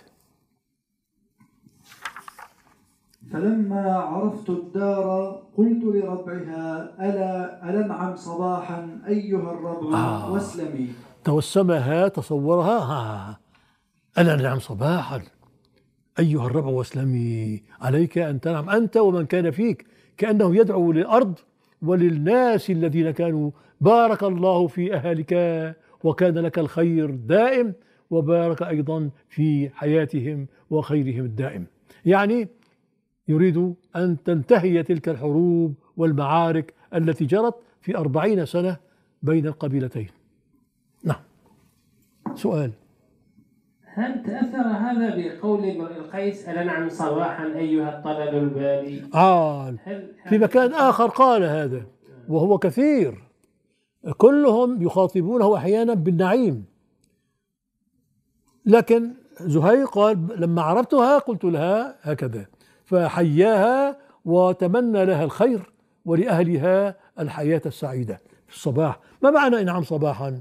فلما عرفت الدار قلت لربعها ألا أنعم صباحا أيها الربع واسلمي. توسمها، تصورها، ألا أنعم صباحا أيها الربع واسلمي، عليك أن تنعم أنت ومن كان فيك، كأنه يدعو للأرض وللناس الذين كانوا بارك الله في أهلك وكان لك الخير دائم، وبارك أيضا في حياتهم وخيرهم الدائم. يعني يريد أن تنتهي تلك الحروب والمعارك التي جرت في 40 سنة بين القبيلتين. نعم. سؤال: هل تأثر هذا بقول امرئ القيس ألا نعم صباحا أيها الطلل البالي؟ في مكان آخر قال هذا، وهو كثير، كلهم يخاطبونه أحيانا بالنعيم، لكن زهير قال لما عرفتها قلت لها هكذا، فحياها وتمنى لها الخير ولأهلها الحياة السعيدة في الصباح. ما معنى انعم صباحا؟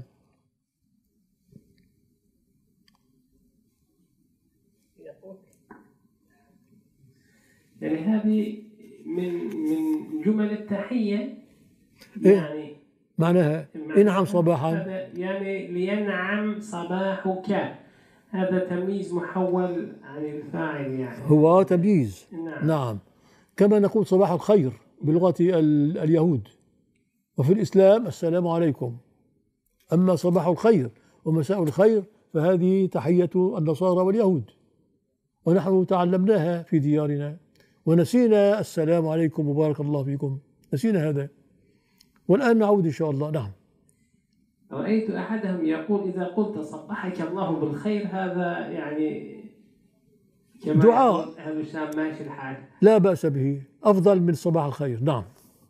يعني هذه من جمل التحية، يعني معناها انعم صباحا، يعني لينعم صباحك، هذا تمييز محول عن الفاعل، يعني هو تمييز. نعم. كما نقول صباح الخير بلغة اليهود، وفي الإسلام السلام عليكم. أما صباح الخير ومساء الخير فهذه تحية النصارى واليهود، ونحن تعلمناها في ديارنا ونسينا السلام عليكم وبارك الله فيكم، نسينا هذا، والآن نعود إن شاء الله. نعم. رأيت أحدهم يقول إذا قلت صبحك الله بالخير هذا يعني دعاء، هذا الشام ماشي الحال، لا بأس به، أفضل من صباح الخير. نعم.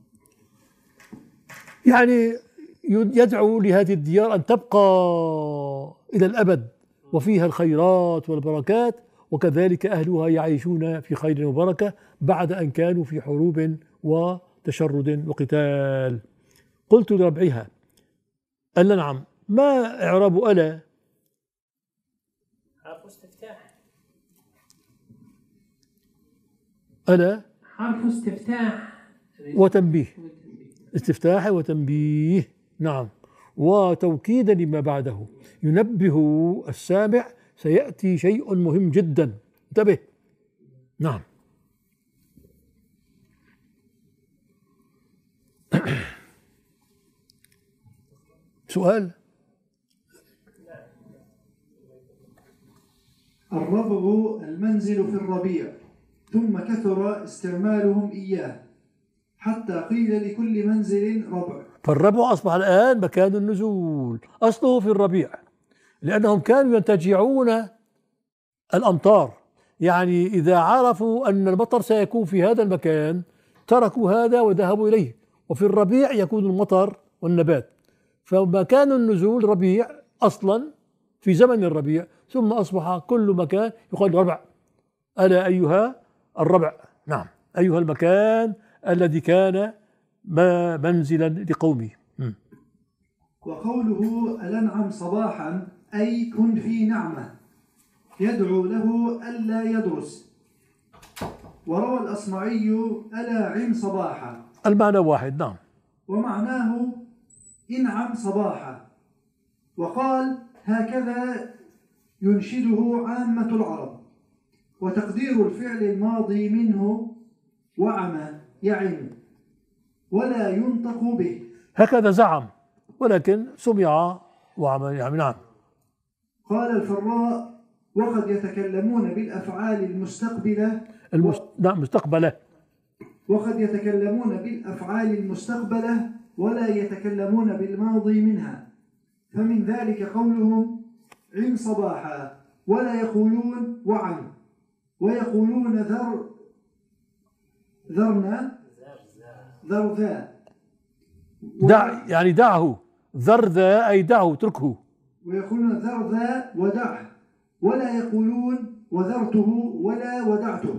يعني يدعو لهذه الديار أن تبقى إلى الأبد وفيها الخيرات والبركات، وكذلك أهلها يعيشون في خير وبركة بعد أن كانوا في حروب وتشرد وقتال. قلت لربعها: ألا نعم، ما إعراب ألا؟ حرف استفتاح. ألا حرف استفتاح وتنبيه، استفتاح وتنبيه. نعم. وتوكيدا لما بعده، ينبه السامع سيأتي شيء مهم جدا، انتبه. نعم. سؤال: الربع المنزل في الربيع، ثم كثر استعمالهم إياه حتى قيل لكل منزل ربع. فالربع أصبح الآن مكان النزول، أصله في الربيع، لأنهم كانوا ينتجعون الأمطار، يعني إذا عرفوا أن المطر سيكون في هذا المكان تركوا هذا وذهبوا إليه، وفي الربيع يكون المطر والنبات، فمكان النزول ربيع أصلا في زمن الربيع، ثم أصبح كل مكان يقال ربع. ألا أيها الربع، نعم، أيها المكان الذي كان منزلا لقومه. وقوله ألنعم صباحا أي كن في نعمة، يدعو له ألا يدرس. وروى الأصمعي ألا عم صباحا، المعنى واحد. نعم. ومعناه انعم صباحا. وقال هكذا ينشده عامة العرب، وتقدير الفعل الماضي منه وعم يعم ولا ينطق به. هكذا زعم ولكن سمع وعمل، يعني. نعم. قال الفراء وقد يتكلمون بالأفعال المستقبلة نعم، مستقبله. وقد يتكلمون بالأفعال المستقبلة ولا يتكلمون بالماضي منها، فمن ذلك قولهم عم صباحا، ولا يقولون وعم، ويقولون ذرنا ذرذا، يعني دعه، ذرذا أي دعه، اتركه. ويقولون ذرذا ودعه، ولا يقولون وذرته ولا ودعته.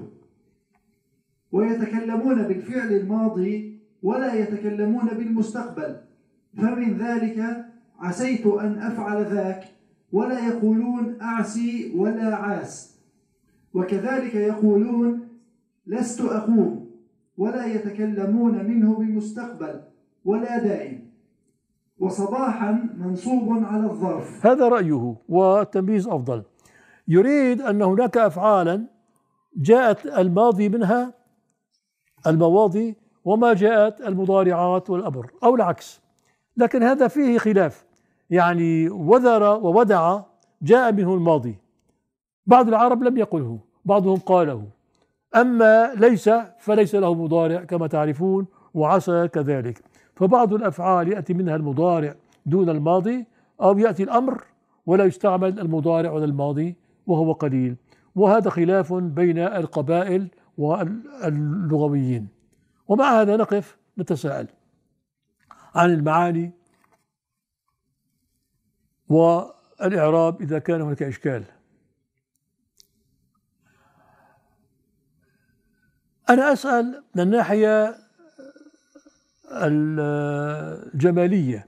ويتكلمون بالفعل الماضي ولا يتكلمون بالمستقبل، فمن ذلك عسيت أن أفعل ذاك، ولا يقولون أعسي ولا عاس. وكذلك يقولون لست أقوم، ولا يتكلمون منه بمستقبل ولا دائم. وصباحا منصوب على الظرف. هذا رأيه، والتمييز أفضل. يريد أن هناك أفعالا جاءت الماضي منها المواضي وما جاءت المضارعات والأمر، أو العكس، لكن هذا فيه خلاف. يعني وذر وودع جاء منه الماضي، بعض العرب لم يقله، بعضهم قاله. أما ليس فليس له مضارع كما تعرفون، وعسى كذلك. فبعض الأفعال يأتي منها المضارع دون الماضي، أو يأتي الأمر ولا يستعمل المضارع ولا الماضي وهو قليل. وهذا خلاف بين القبائل واللغويين. ومع هذا نقف نتساءل عن المعاني والإعراب إذا كان هناك إشكال. أنا أسأل من الناحية الجمالية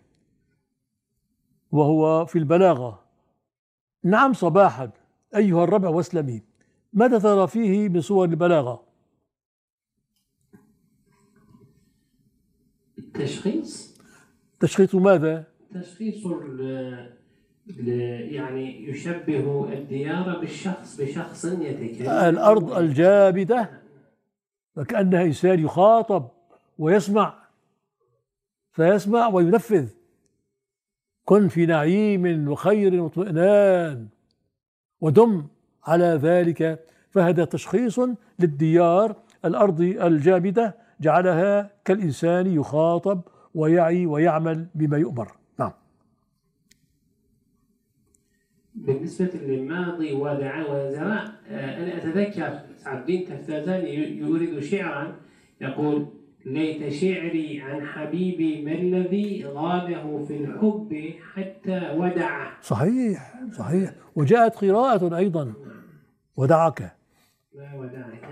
وهو في البلاغة. نعم صباحا أيها الربع واسلمي، ماذا ترى فيه من صور البلاغة؟ التشخيص. تشخيص ماذا؟ تشخيص يعني يشبه الديار بشخص يتكلم. الأرض الجامدة وكأنها إنسان يخاطب ويسمع، فيسمع وينفذ. كن في نعيم وخير واطمئنان ودم على ذلك. فهذا تشخيص للديار. الأرض الجامدة جعلها كالإنسان يخاطب ويعي ويعمل بما يؤمر. نعم. بالنسبة للماضي ودعا وزراء، أنا أتذكر سعد الدين تفتازاني يورد شعرا يقول: ليت شعري عن حبيبي ما الذي غاده في الحب حتى ودعه. صحيح صحيح. وجاءت قراءة أيضا: ودعك. ما ودعك.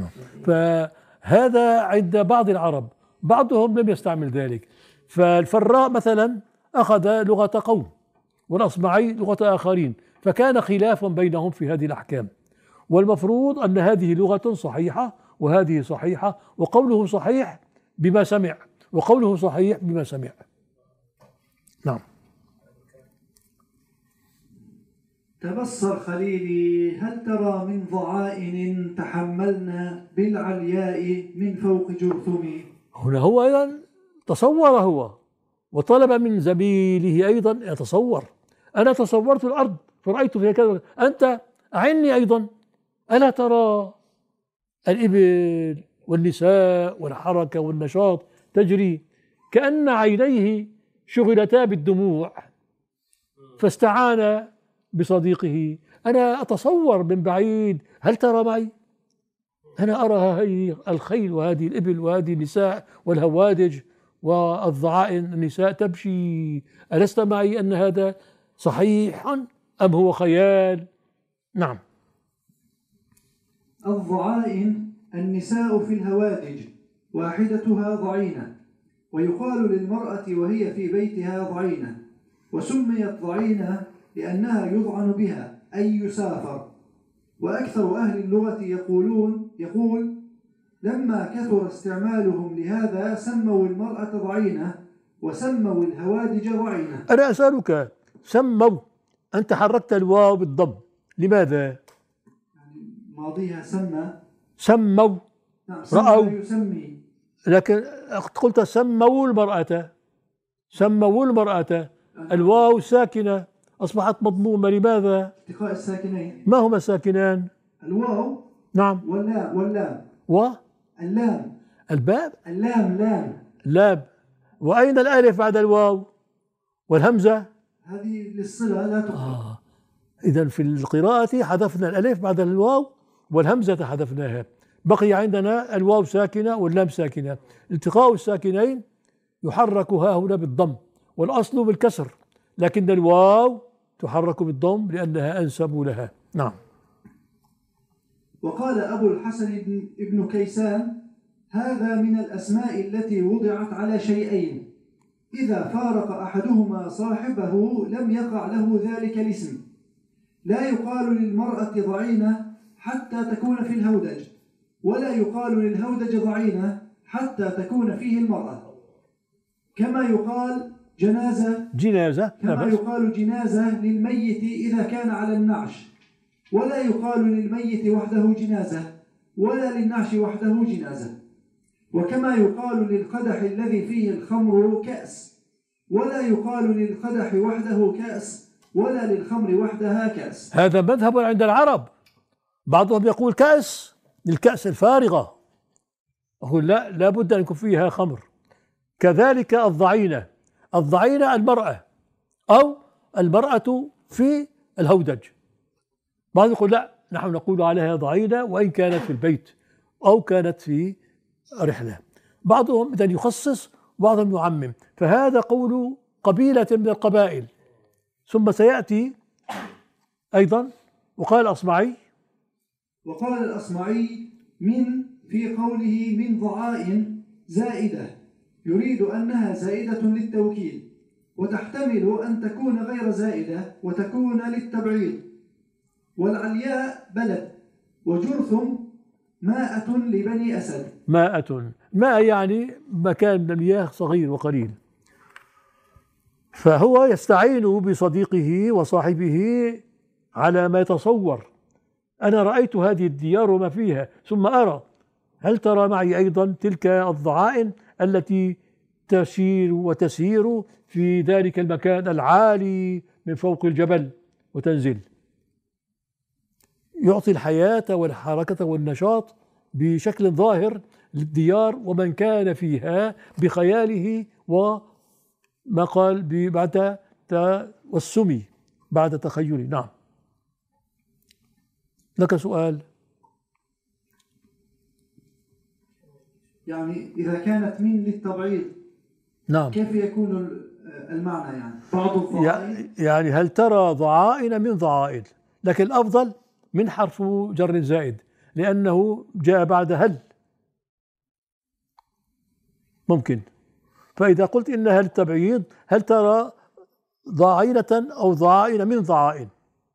فهذا عند بعض العرب، بعضهم لم يستعمل ذلك. فالفراء مثلا أخذ لغة قوم، والأصمعي لغة آخرين، فكان خلاف بينهم في هذه الأحكام. والمفروض أن هذه لغة صحيحة وهذه صحيحة، وقوله صحيح بما سمع وقوله صحيح بما سمع. نعم. تبصر خليلي هل ترى من ضعائن تحملنا بالعلياء من فوق جرثمي. هنا هو أيضا تصور هو وطلب من زميله أيضا يتصور. أنا تصورت الأرض فرأيت فيها كذا، أنت أعني أيضا. ألا ترى الإبل والنساء والحركة والنشاط تجري، كأن عينيه شغلتا بالدموع فاستعان بصديقه. أنا أتصور من بعيد، هل ترى معي؟ أنا أرى هذه الخيل وهذه الإبل وهذه النساء والهوادج والضعائن النساء تمشي. ألست معي أن هذا صحيح أم هو خيال؟ نعم. الضعائن النساء في الهوادج واحدتها ضعينة، ويقال للمرأة وهي في بيتها ضعينة، وسميت ضعينة لأنها يضعن بها أي يسافر. وأكثر أهل اللغة يقول لما كثر استعمالهم لهذا سموا المرأة ضعينة وسموا الهوادج ضعينة. أنا أسألك، سموا، أنت حركت الواو بالضم، لماذا؟ يعني ماضيها سموا. نعم. رأوا يسمي، لكن قلت سموا المرأة. الواو ساكنة أصبحت مضمومة، لماذا؟ التقاء الساكنين. ما هما الساكنان؟ الواو. نعم. واللام. اللام. الباب. اللام. وأين الألف بعد الواو؟ والهمزة هذه للصلة لا تقرأ. إذن في القراءة حذفنا الألف بعد الواو والهمزة حذفناها، بقي عندنا الواو ساكنة واللام ساكنة. التقاء الساكنين يحرك ها هنا بالضم، والأصل بالكسر، لكن الواو تحرك بالضم لأنها أنسب لها. نعم. وقال أبو الحسن ابن كيسان: هذا من الأسماء التي وضعت على شيئين، إذا فارق أحدهما صاحبه لم يقع له ذلك الاسم. لا يقال للمرأة ضعينة حتى تكون في الهودج، ولا يقال للهودج ضعينة حتى تكون فيه المرأة. كما يقال جنازة كما يقال جنازة للميت إذا كان على النعش، ولا يقال للميت وحده جنازة ولا للنعش وحده جنازة. وكما يقال للقدح الذي فيه الخمر كأس، ولا يقال للقدح وحده كأس ولا للخمر وحدها كأس. هذا مذهب عند العرب، بعضهم يقول كأس للكأس الفارغة، أقول لا، لابد أن يكون فيها خمر. كذلك الضعينة، الضعينة المرأة أو المرأة في الهودج. بعض يقول لا، نحن نقول عليها ضعينة وإن كانت في البيت أو كانت في رحلة. بعضهم إذن يخصص وبعضهم يعمم، فهذا قول قبيلة من القبائل. ثم سيأتي أيضا وقال الأصمعي من في قوله من ضعاء زائدة يريد أنها زائدة للتوكيد، وتحتمل أن تكون غير زائدة وتكون للتبعيض. والعلياء بلد، وجرثم ماءة لبني أسد. ماء يعني مكان من المياه صغير وقليل. فهو يستعين بصديقه وصاحبه على ما يتصور. أنا رأيت هذه الديار وما فيها، ثم أرى هل ترى معي أيضا تلك الضعائن التي تسير وتسير في ذلك المكان العالي من فوق الجبل وتنزل. يعطي الحياة والحركة والنشاط بشكل ظاهر للديار ومن كان فيها بخياله وما قال بعد توسمي، بعد تخيلي. نعم. لك سؤال؟ يعني إذا كانت من للتبعيض، نعم، كيف يكون المعنى؟ يعني بعض الضعائن، يعني هل ترى ضعائن من ضعائن، لكن الأفضل من حرف جر زائد لأنه جاء بعد هل، ممكن. فإذا قلت إنها للتبعيض، هل ترى ضعينة أو ضعائن من ضعائن،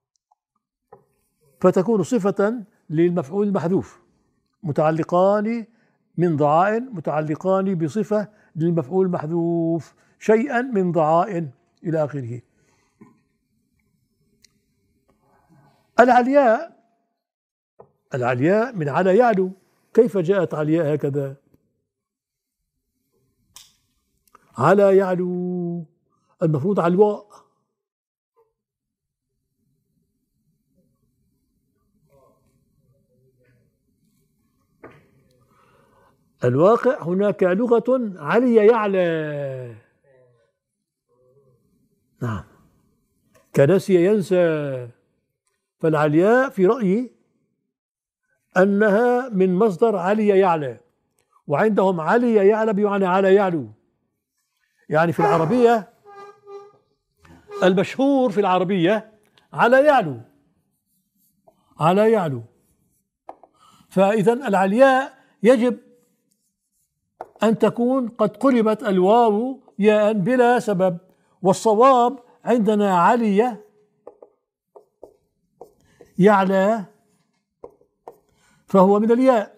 فتكون صفة للمفعول المحذوف. متعلقان من ضعائن متعلقان بصفة للمفعول المحذوف، شيئا من ضعائن إلى آخره. العلياء من على يعلو. كيف جاءت علياء هكذا؟ على يعلو، المفروض علواء. الواقع هناك لغة علي يعلى. نعم، كنسي ينسى. فالعلياء في رأيي أنها من مصدر علي يعلى، وعندهم علي يعلى بمعنى على يعلو. يعني في العربية المشهور في العربية على يعلو، على يعلو. فإذا العلياء يجب أن تكون قد قلبت الواو ياء بلا سبب، والصواب عندنا علي يعلى، فهو من الياء،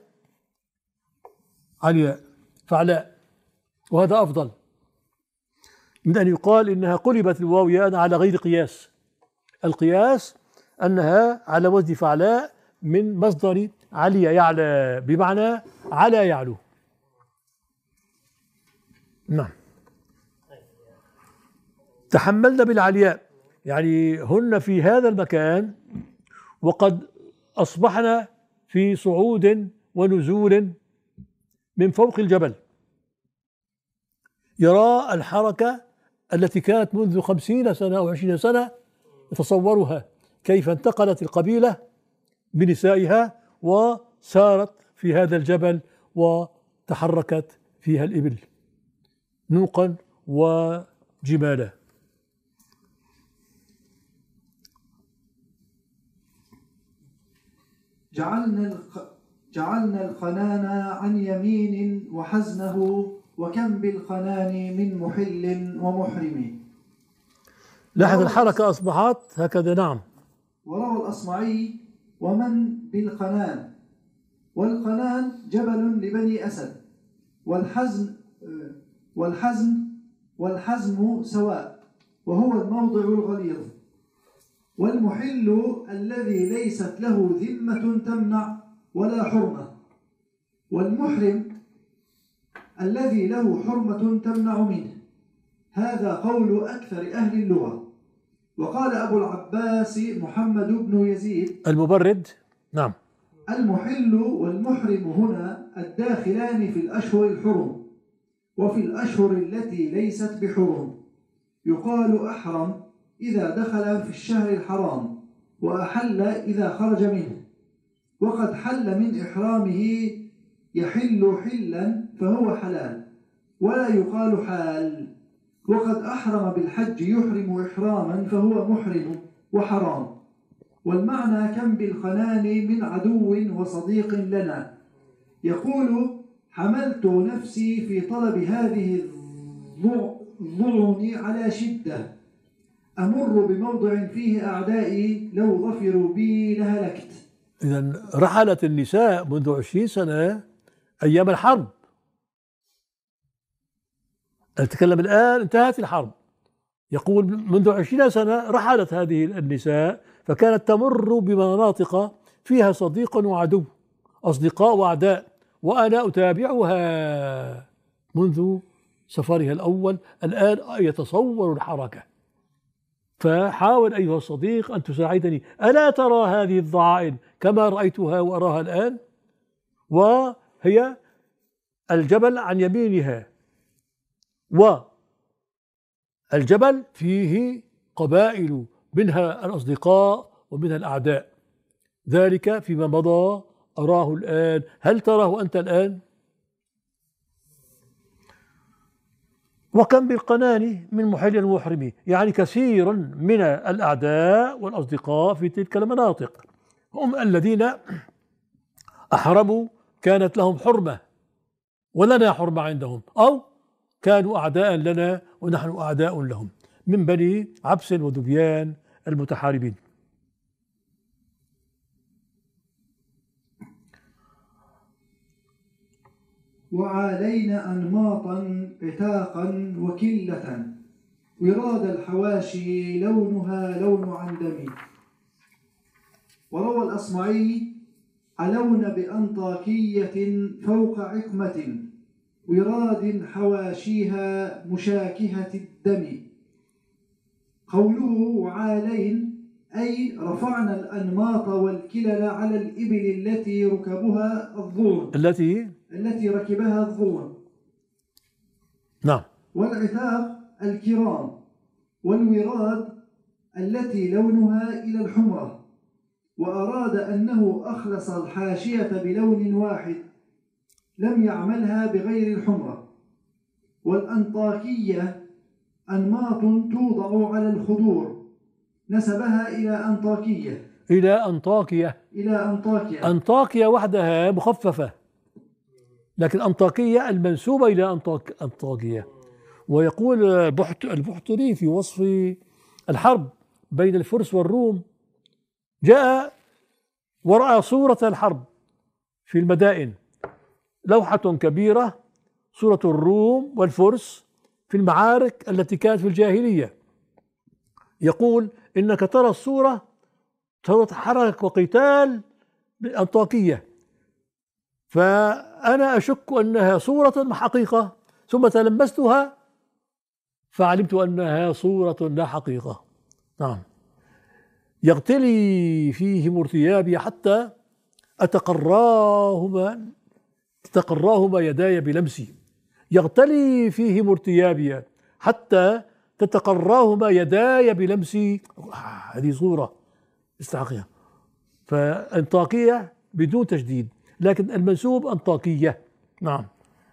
علياء فعلاء، وهذا أفضل من أن يقال إنها قلبت الواو ياء على غير قياس. القياس أنها على وزن فعلاء من مصدر علي يعلى بمعنى على يعلو. نعم. تحملنا بالعلياء، يعني هن في هذا المكان وقد أصبحنا في صعود ونزول من فوق الجبل. يرى الحركة التي كانت منذ 50 سنة أو 20 سنة، يتصورها كيف انتقلت القبيلة بنسائها وسارت في هذا الجبل وتحركت فيها الإبل نوقا وجمالا. جعلنا الخنان عن يمين وحزنه، وكم بالخنان من محل ومحرم. لاحظ الحركة أصبحت هكذا. نعم. وروى الأصمعي ومن بالخنان، والخنان جبل لبني أسد، والحزم سواء، وهو الموضع الغليظ. والمحل الذي ليست له ذمة تمنع ولا حرمة، والمحرم الذي له حرمة تمنع منه. هذا قول أكثر أهل اللغة. وقال أبو العباس محمد بن يزيد المبرد، نعم، المحل والمحرم هنا الداخلان في الأشهر الحرم وفي الأشهر التي ليست بحرم. يقال أحرم إذا دخل في الشهر الحرام، وأحل إذا خرج منه. وقد حل من إحرامه يحل حلا فهو حلال، ولا يقال حال. وقد أحرم بالحج يحرم إحراما فهو محرم وحرام. والمعنى كم بالقنان من عدو وصديق لنا. يقول: حملت نفسي في طلب هذه الظلم على شدة، أمر بموضع فيه أعدائي لو ظفروا بي لهلكت. إذن رحلت النساء منذ 20 سنة أيام الحرب. نتكلم الآن انتهت الحرب. يقول منذ 20 سنة رحلت هذه النساء، فكانت تمر بمناطق فيها صديق وعدو، أصدقاء وأعداء، وأنا أتابعها منذ سفرها الأول. الآن يتصور الحركة، فحاول أيها الصديق أن تساعدني. ألا ترى هذه الضعائن كما رأيتها وأراها الآن؟ وهي الجبل عن يمينها، والجبل فيه قبائل منها الأصدقاء ومنها الأعداء. ذلك فيما مضى، أراه الآن. هل تراه أنت الآن؟ وكم بالقنان من محل ومحرم، يعني كثير من الأعداء والأصدقاء في تلك المناطق هم الذين أحرموا، كانت لهم حرمة ولنا حرمة عندهم، أو كانوا أعداء لنا ونحن أعداء لهم، من بني عبس وذبيان المتحاربين. وعالينا أنماطا عتاقا وكلة، وراد الحواشي لونها لون عندمي. وروى الأصمعي: علون بأنطاكية فوق عقمة، وراد حواشيها مشاكهة الدم. قوله عالين أي رفعنا الأنماط والكلل على الإبل التي ركبها الظلم، التي ركبها الظلم. نعم. والعتاق الكرام، والوراد التي لونها إلى الحمرة. وأراد أنه أخلص الحاشية بلون واحد لم يعملها بغير الحمرة. والأنطاكية أنماط توضع على الخدور، نسبها إلى أنطاكية. أنطاكية وحدها مخففة، لكن أنطاكية المنسوبة إلى أنطاكية. ويقول البحتري في وصف الحرب بين الفرس والروم: جاء ورأى صورة الحرب في المدائن، لوحة كبيرة، صورة الروم والفرس في المعارك التي كانت في الجاهلية. يقول: إنك ترى الصورة، ترى حركة وقتال بأنطاكية، فأنا أشك أنها صورة حقيقة، ثم تلمستها فعلمت أنها صورة لا حقيقة. نعم. يغتلي فيهم ارتيابي حتى تتقراهما يداي بلمسي. يغتلي فيهم ارتيابي حتى تتقراهما يداي بلمسي. هذه صورة استحقها. فأنطاكية بدون تشديد، لكن المنسوب أنطاكية. نعم.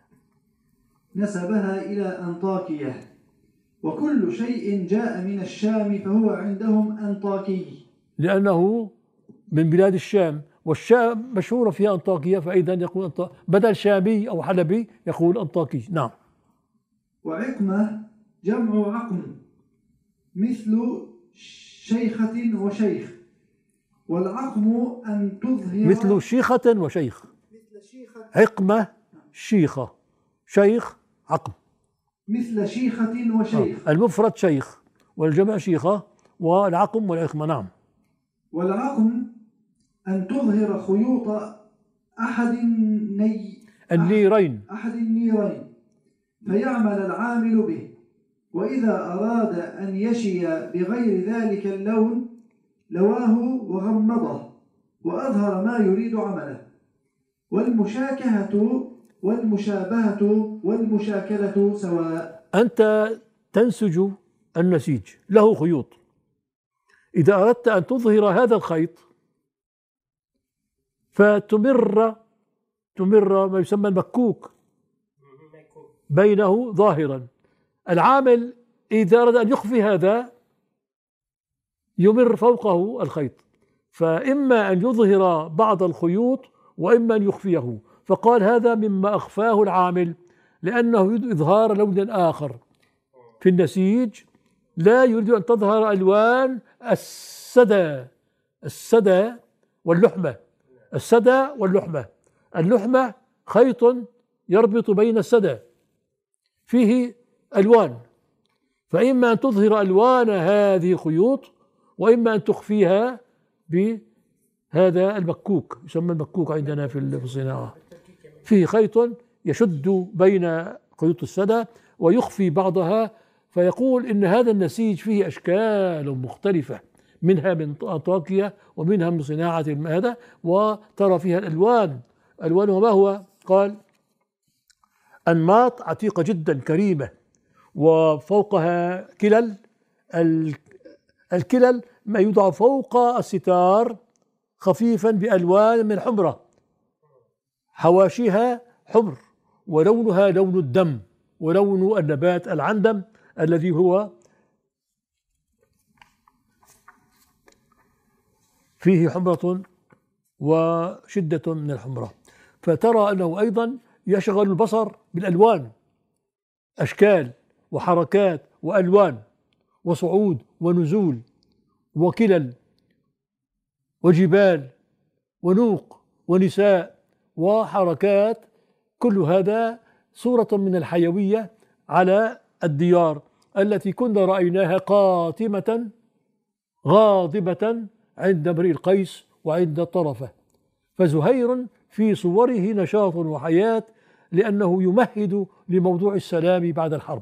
نسبها إلى أنطاكية. وكل شيء جاء من الشام فهو عندهم أنطاكي، لأنه من بلاد الشام، والشام مشهورة فيها أنطاكية، فإذا يقول بدل شامي أو حلبي يقول أنطاكي. نعم. وعقمة جمع عقم، مثل شيخة وشيخ. والعقم أن تظهر مثل شيخة وشيخ. عقمة شيخة، شيخ عقم. مثل شيخة وشيخ. المفرد شيخ والجمع شيخة، والعقم والعقمة. نعم. والعقم أن تظهر خيوط أحد النيرين فيعمل العامل به. وإذا أراد أن يشي بغير ذلك اللون لواه وغمضه، وأظهر ما يريد عمله. والمشاكهة والمشابهة والمشاكلة سواء. أنت تنسج النسيج له خيوط، إذا أردت أن تظهر هذا الخيط فتمر ما يسمى المكوك بينه ظاهرا. العامل إذا أراد أن يخفي هذا يمر فوقه الخيط، فإما أن يظهر بعض الخيوط وإما أن يخفيه. فقال هذا مما أخفاه العامل، لأنه يريد إظهار لون آخر في النسيج، لا يريد أن تظهر ألوان السدى واللحمة. السدى واللحمة، اللحمة خيط يربط بين السدى فيه ألوان، فإما أن تظهر ألوان هذه الخيوط وإما أن تخفيها بهذا المكوك، يسمى المكوك عندنا في الصناعة، فيه خيط يشد بين خيوط السدى ويخفي بعضها. فيقول إن هذا النسيج فيه أشكال مختلفة، منها من أنطاكيا ومنها من صناعة هذا، وترى فيها الألوان. ألوانها ما هو؟ قال أنماط عتيقة جدا كريمة، وفوقها كلل. الكلل ما يوضع فوق الستار خفيفا بألوان من حمرة، حواشيها حمر، ولونها لون الدم ولون النبات العندم الذي هو فيه حمرة وشدة من الحمرة. فترى أنه أيضا يشغل البصر بالألوان، أشكال وحركات وألوان وصعود ونزول وكلل وجبال ونوق ونساء وحركات، كل هذا صورة من الحيوية على الديار التي كنا رأيناها قاتمة غاضبة عند امرئ القيس وعند الطرفة. فزهير في صوره نشاط وحياة، لأنه يمهد لموضوع السلام بعد الحرب.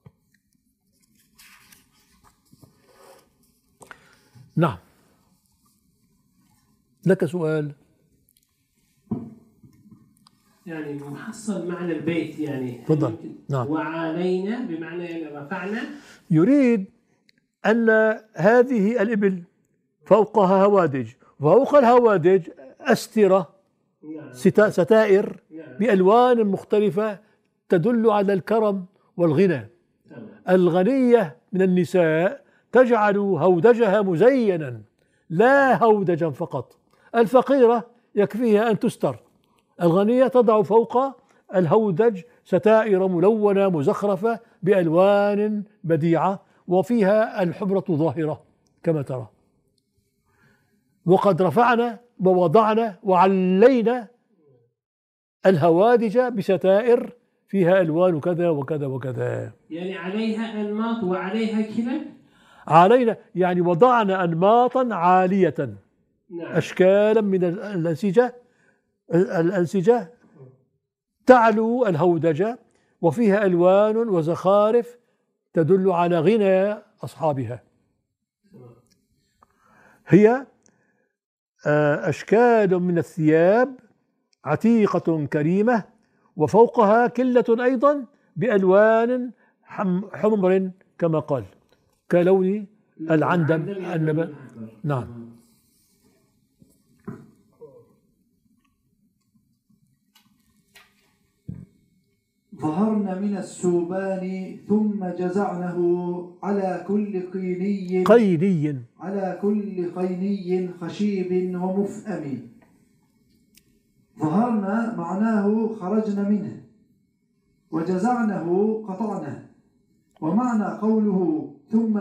نعم، لك سؤال؟ يعني محصل معنى البيت يعني تفضل. نعم. وعلينا بمعنى يعني رفعنا، يريد أن هذه الإبل فوقها هوادج، وفوق الهوادج أسترة، ستائر بألوان مختلفة تدل على الكرم والغنى. الغنية من النساء تجعل هودجها مزينا، لا هودجا فقط. الفقيرة يكفيها أن تستر، الغنية تضع فوق الهودج ستائر ملونة مزخرفة بألوان بديعة وفيها الحمرة ظاهرة كما ترى. وقد رفعنا ووضعنا وعلينا الهوادج بستائر فيها ألوان كذا وكذا وكذا. يعني عليها أنماط وعليها كلل. علينا يعني وضعنا أنماطا عالية، نعم. أشكالا من الأنسجة تعلو الهودجة، وفيها ألوان وزخارف تدل على غنى أصحابها. هي أشكال من الثياب عتيقة كريمة، وفوقها كلة أيضا بألوان حمر كما قال، كلون العندم النبات. نعم. ظهرن من السوبان ثم جزعنه على كل قيني خشيب ومفأم. ظهرنا معناه خرجنا منه، وجزعنه قطعنه. ومعنى قوله ثم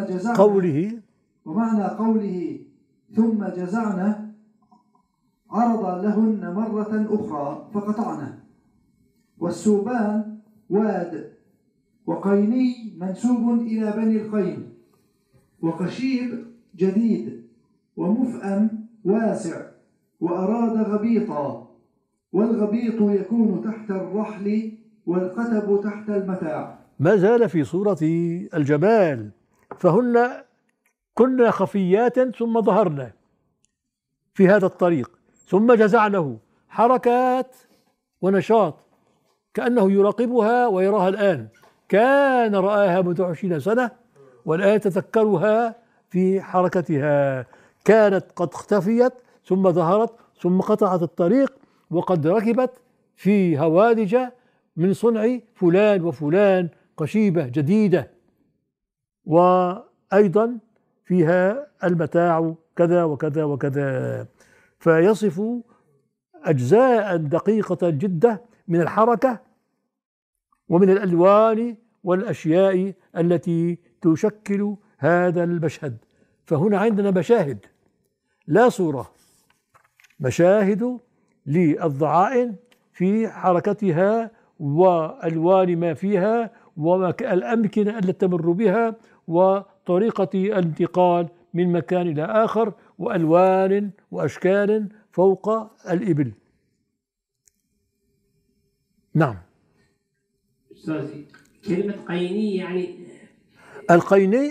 جزعنه عرض لهن مرة أخرى فقطعنه. والسوبان واد، وقيني منسوب إلى بني القين، وخشيب جديد، ومفأم واسع، وأراد غبيطا. والغبيط يكون تحت الرحل، والقتب تحت المتاع. ما زال في صورة الجمال، فهن كنا خفيات ثم ظهرنا في هذا الطريق. ثم جزعنه حركات ونشاط كأنه يراقبها ويراها الآن، كان رآها منذ 20 سنة والآن تذكرها في حركتها، كانت قد اختفيت ثم ظهرت ثم قطعت الطريق وقد ركبت في هوادج من صنع فلان وفلان قشيبة جديدة، وأيضا فيها المتاع كذا وكذا وكذا، فيصف أجزاء دقيقة جدا من الحركة ومن الألوان والأشياء التي تشكل هذا المشهد. فهنا عندنا مشاهد لا صورة، مشاهد للضعائن في حركتها وألوان ما فيها والأمكنة التي تمر بها وطريقة الانتقال من مكان إلى آخر وألوان وأشكال فوق الإبل. نعم. أستاذي كلمة قيني يعني القيني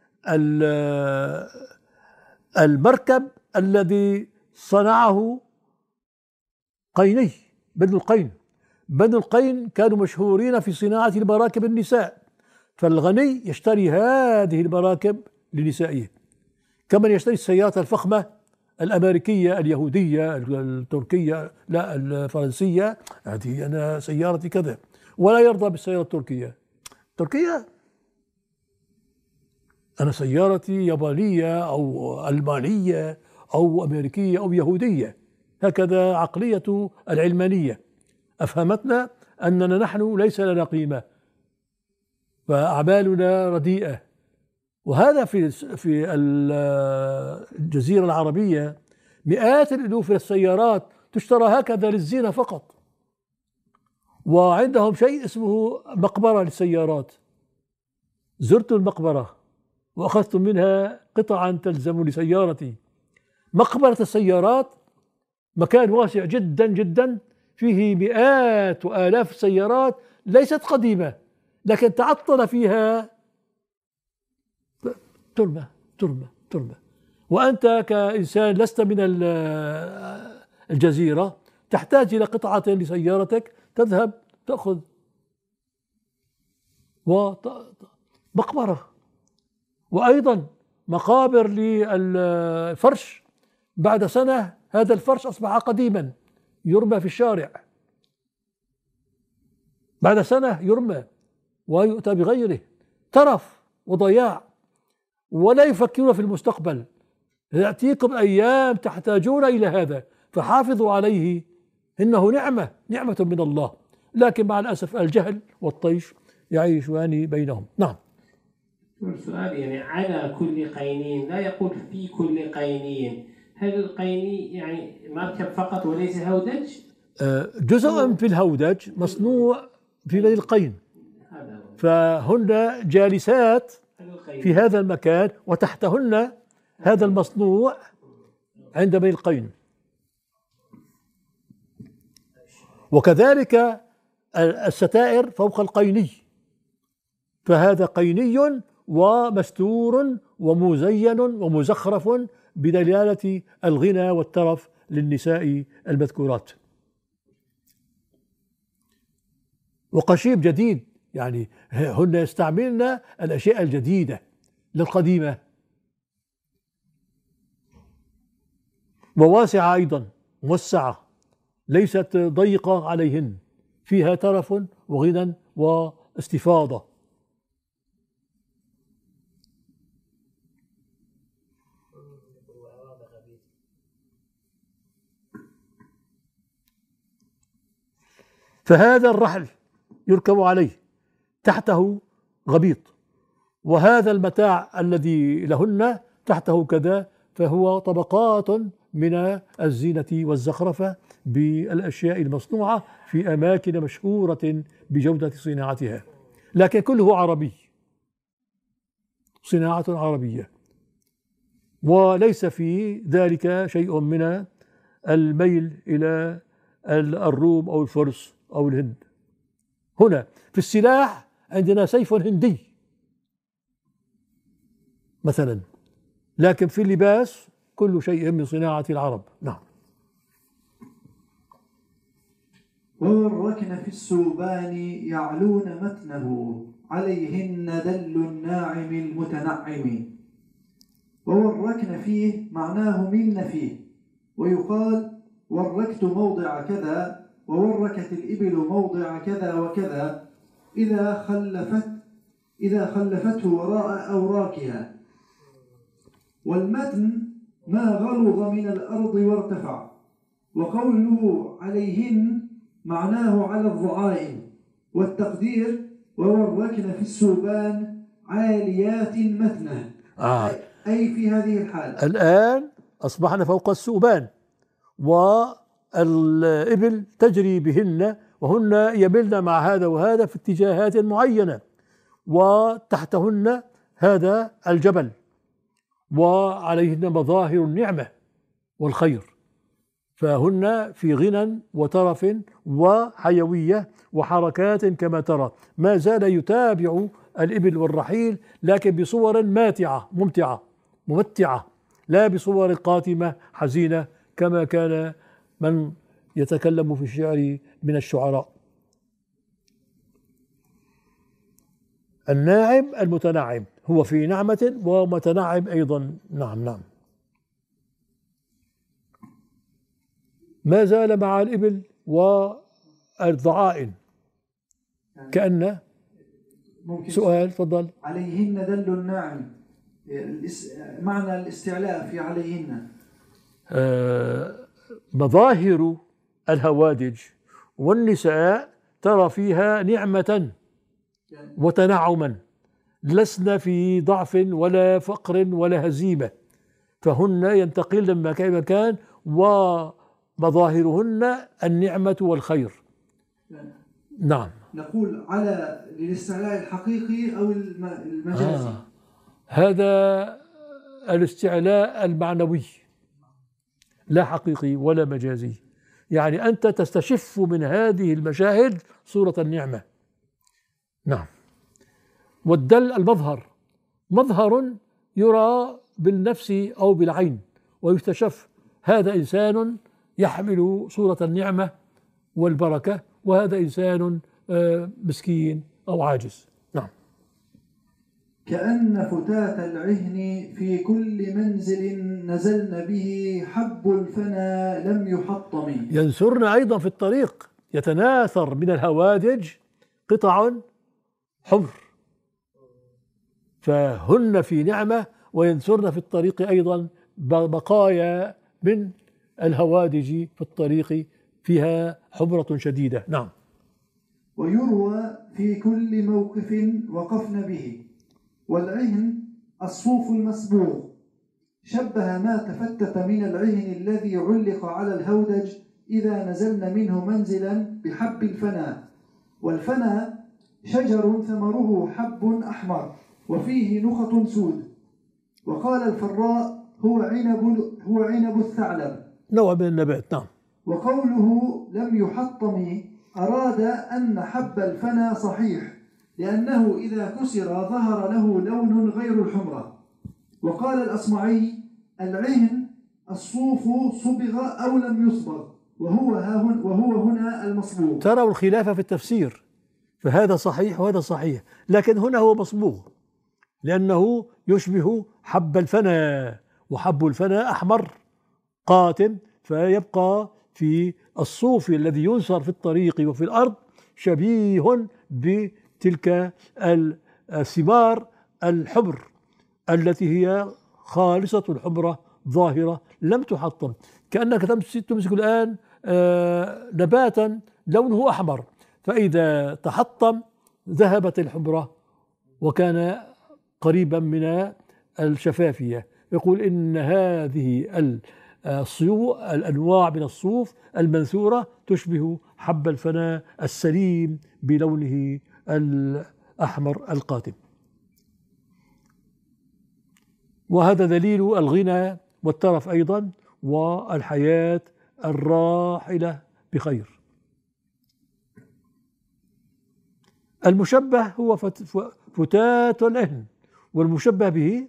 المركب الذي صنعه قيني بنو القين. بنو القين كانوا مشهورين في صناعة المراكب النساء، فالغني يشتري هذه المراكب لنسائه، كما يشتري السيارات الفخمة الأمريكية اليهودية التركية لا الفرنسية، هذه أنا سيارتي كذا، ولا يرضى بالسيارة التركية. أنا سيارتي يابانية أو ألمانية أو أمريكية أو يهودية. هكذا عقلية العلمانية أفهمتنا أننا نحن ليس لنا قيمة فأعمالنا رديئة. وهذا في الجزيرة العربية مئات الألوف من السيارات تشترى هكذا للزينة فقط، وعندهم شيء اسمه مقبرة للسيارات. زرت المقبرة وأخذت منها قطعا تلزم لسيارتي. مقبرة السيارات مكان واسع جدا جدا فيه مئات وآلاف السيارات ليست قديمة لكن تعطل فيها ترمة. وأنت كإنسان لست من الجزيرة تحتاج إلى قطعة لسيارتك، تذهب تأخذ مقبرة. وأيضا مقابر للفرش، بعد سنة هذا الفرش أصبح قديما يرمى في الشارع، بعد سنة يرمى ويؤتى بغيره. ترف وضياع، ولا يفكرون في المستقبل. يأتيكم أيام تحتاجون إلى هذا فحافظوا عليه، إنه نعمة من الله، لكن مع الأسف الجهل والطيش يعيشان بينهم. نعم. سؤال يعني على كل قينين، لا يقول في كل قينين. هل القيني يعني مركب فقط وليس هودج؟ جزء في الهودج مصنوع في بني القين، فهن جالسات في هذا المكان وتحتهن هذا المصنوع عند بني القين. وكذلك الستائر فوق القيني، فهذا قيني ومستور ومزين ومزخرف بدلالة الغنى والترف للنساء المذكورات. وقشيب جديد، يعني هن يستعملن الأشياء الجديدة للقديمة. وواسعة أيضا، موسعة، ليست ضيقة عليهن، فيها ترف وغنى واستفاضة. فهذا الرحل يركب عليه، تحته غبيط، وهذا المتاع الذي لهن تحته كذا، فهو طبقات من الزينة والزخرفة بالأشياء المصنوعة في أماكن مشهورة بجودة صناعتها، لكن كله عربي، صناعة عربية، وليس في ذلك شيء من الميل إلى الروم أو الفرس أو الهند. هنا في السلاح عندنا سيف هندي مثلا، لكن في اللباس كل شيء من صناعة العرب. نعم. ووركن في السوبان يعلون متنه عليهن دل الناعم المتنعم. ووركن فيه معناه من فيه، ويقال وركت موضع كذا، ووركت الإبل موضع كذا وكذا إذا خلفته وراء أوراكها. والمتن ما غلظ من الأرض وارتفع. وقوله عليهن معناه على الضعائن، والتقدير ووركن في السوبان عاليات متنه، أي في هذه الحال. الآن أصبحنا فوق السوبان والإبل تجري بهن، وهن يملن مع هذا وهذا في اتجاهات معينة، وتحتهن هذا الجبل، وعليهن مظاهر النعمة والخير، فهن في غنى وترف وحيوية وحركات كما ترى. ما زال يتابع الإبل والرحيل، لكن بصور ماتعة ممتعة، لا بصور قاتمة حزينة كما كان من يتكلم في الشعر من الشعراء. الناعم المتنعم هو في نعمة ومتنعم أيضا. نعم. ما زال مع الإبل والضعائن. كأن سؤال، تفضل. عليهن دل الناعم، معنى الاستعلاء في عليهن. مظاهر الهوادج والنساء ترى فيها نعمة وتنعما، لسنا في ضعف ولا فقر ولا هزيمة، فهن ينتقلن من مكان إلى مكان، ومظاهرهن النعمة والخير. نعم. نقول على الاستعلاء الحقيقي أو المجازي. هذا الاستعلاء المعنوي، لا حقيقي ولا مجازي. يعني أنت تستشف من هذه المشاهد صورة النعمة. نعم. والدل المظهر، مظهر يرى بالنفس أو بالعين ويستشف، هذا إنسان يحمل صورة النعمة والبركة، وهذا إنسان مسكين أو عاجز. نعم. كأن فتات العهن في كل منزل نزلن به حب الفنا لم يحطم. ينثرن أيضا في الطريق، يتناثر من الهوادج قطع حمر، فهن في نعمة، وينثرن في الطريق أيضا بقايا من الهوادج في الطريق فيها حمرة شديدة. نعم. ويروى في كل موقف وقفن به. والعهن الصوف المصبوغ، شبه ما تفتت من العهن الذي علق على الهودج إذا نزلن منه منزلا بحب الفنا. والفنا شجر ثمره حب أحمر وفيه نخط سود. وقال الفراء هو عنب الثعلب، نوع من النبات. نعم. وقوله لم يحطم أراد أن حب الفنا صحيح، لأنه إذا كسر ظهر له لون غير الحمرة. وقال الأصمعي العهن الصوف صبغ أو لم يصبغ، وهو هنا المصبوغ. تروا الخلاف في التفسير، فهذا صحيح وهذا صحيح، لكن هنا هو مصبوغ لأنه يشبه حب الفنا، وحب الفنا أحمر قاتم، فيبقى في الصوف الذي ينثر في الطريق وفي الأرض شبيه بتلك الثمار الحمر التي هي خالصة الحمرة ظاهرة لم تحطم. كأنك تمسك الآن نباتا لونه أحمر، فإذا تحطم ذهبت الحمرة وكان قريبا من الشفافية. يقول إن هذه الأنواع من الصوف المنثورة تشبه حب الفنا السليم بلونه الأحمر القاتم. وهذا دليل الغنى والترف أيضا، والحياة الراحلة بخير. المشبه هو فتات العهن، والمشبه به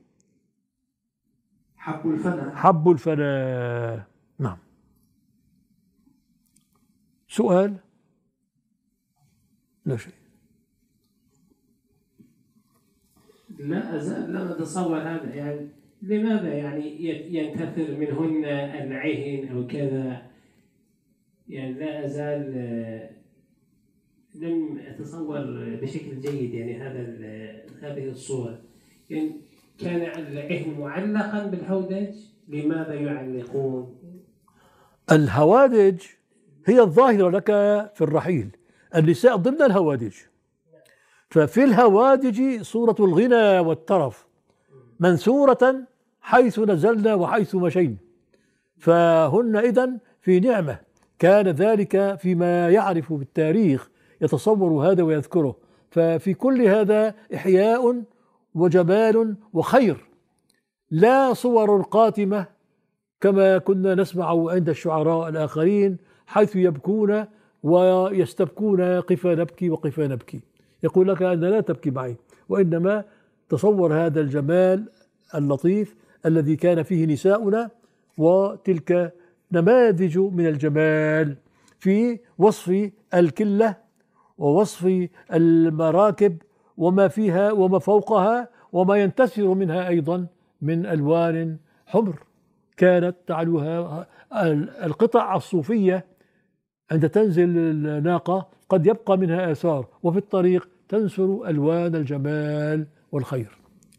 حب الفنا. نعم. سؤال. لا شيء. لا أزال لا أتصور هذا، يعني لماذا يعني ينتثر منهن العهن أو كذا؟ يعني لا أزال لم أتصور بشكل جيد يعني هذه الصورة. يعني كان العهن معلقا بالهودج، لماذا يعلقون؟ الهوادج هي الظاهرة لك في الرحيل، النساء ضمن الهوادج، ففي الهوادج صورة الغنى والترف منثورة حيث نزلنا وحيث مشينا، فهن إذن في نعمة. كان ذلك فيما يعرف بالتاريخ، يتصور هذا ويذكره، ففي كل هذا إحياء وجمال وخير، لا صور قاتمة كما كنا نسمع عند الشعراء الآخرين حيث يبكون ويستبكون قفا نبكي وقفا نبكي، يقول لك أن لا تبكي معي، وإنما تصور هذا الجمال اللطيف الذي كان فيه نساؤنا، وتلك نماذج من الجمال في وصف الكلة ووصف المراكب وما فيها وما فوقها وما ينتثر منها أيضا من ألوان حمر كانت تعلوها. القطع الصوفية عند تنزل الناقة قد يبقى منها آثار، وفي الطريق تنثر ألوان الجمال والخير.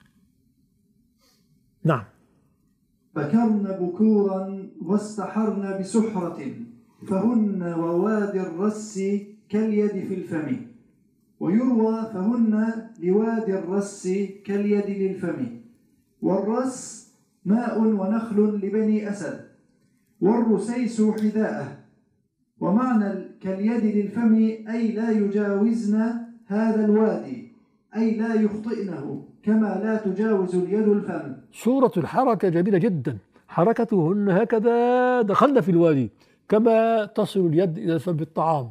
نعم. بكرن بكورا واستحرن بسحرة، فهن ووادي الرس كاليد في الفم. ويروى فهن لوادي الرس كاليد للفم. والرس ماء ونخل لبني أسد، والرسيس حذاءه. ومعنى كاليد للفم أي لا يجاوزن هذا الوادي، أي لا يخطئنه كما لا تجاوز اليد الفم. صورة الحركة جميلة جدا، حركتهن هكذا دخلنا في الوادي كما تصل اليد إلى فم الطعام.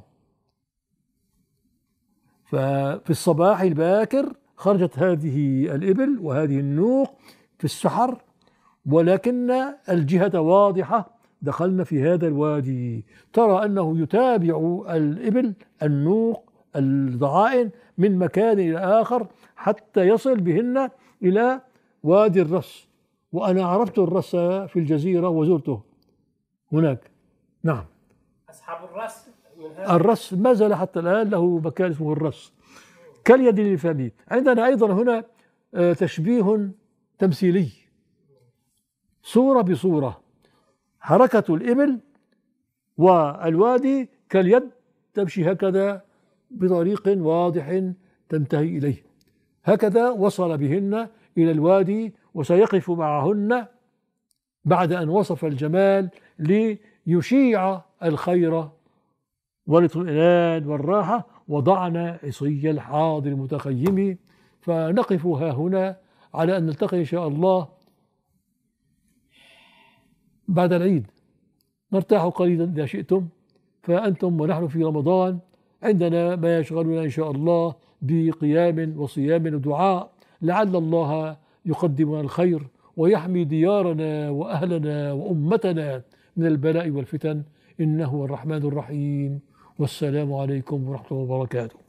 ففي الصباح الباكر خرجت هذه الإبل وهذه النوق في السحر، ولكن الجهة واضحة، دخلنا في هذا الوادي. ترى أنه يتابع الإبل النوق الضعائن من مكان إلى آخر حتى يصل بهن إلى وادي الرس. وأنا عرفت الرس في الجزيرة وزرته هناك. نعم. أصحاب الرس من هذا الرس ما زال حتى الآن له مكان اسمه الرس كاليد للفم. عندنا أيضا هنا تشبيه تمثيلي، صورة بصورة، حركة الإبل والوادي كاليد تمشي هكذا بطريق واضح تنتهي إليه. هكذا وصل بهن إلى الوادي، وسيقف معهن بعد أن وصف الجمال ليشيع الخير والاطمئنان والراحة. وضعنا عصي الحاضر المتخيم، فنقف ها هنا على أن نلتقي إن شاء الله بعد العيد. نرتاح قليلا إذا شئتم، فأنتم ونحن في رمضان عندنا ما يشغلنا إن شاء الله بقيام وصيام ودعاء، لعل الله يقدمنا الخير ويحمي ديارنا وأهلنا وأمتنا من البلاء والفتن، إنه الرحمن الرحيم. والسلام عليكم ورحمة الله وبركاته.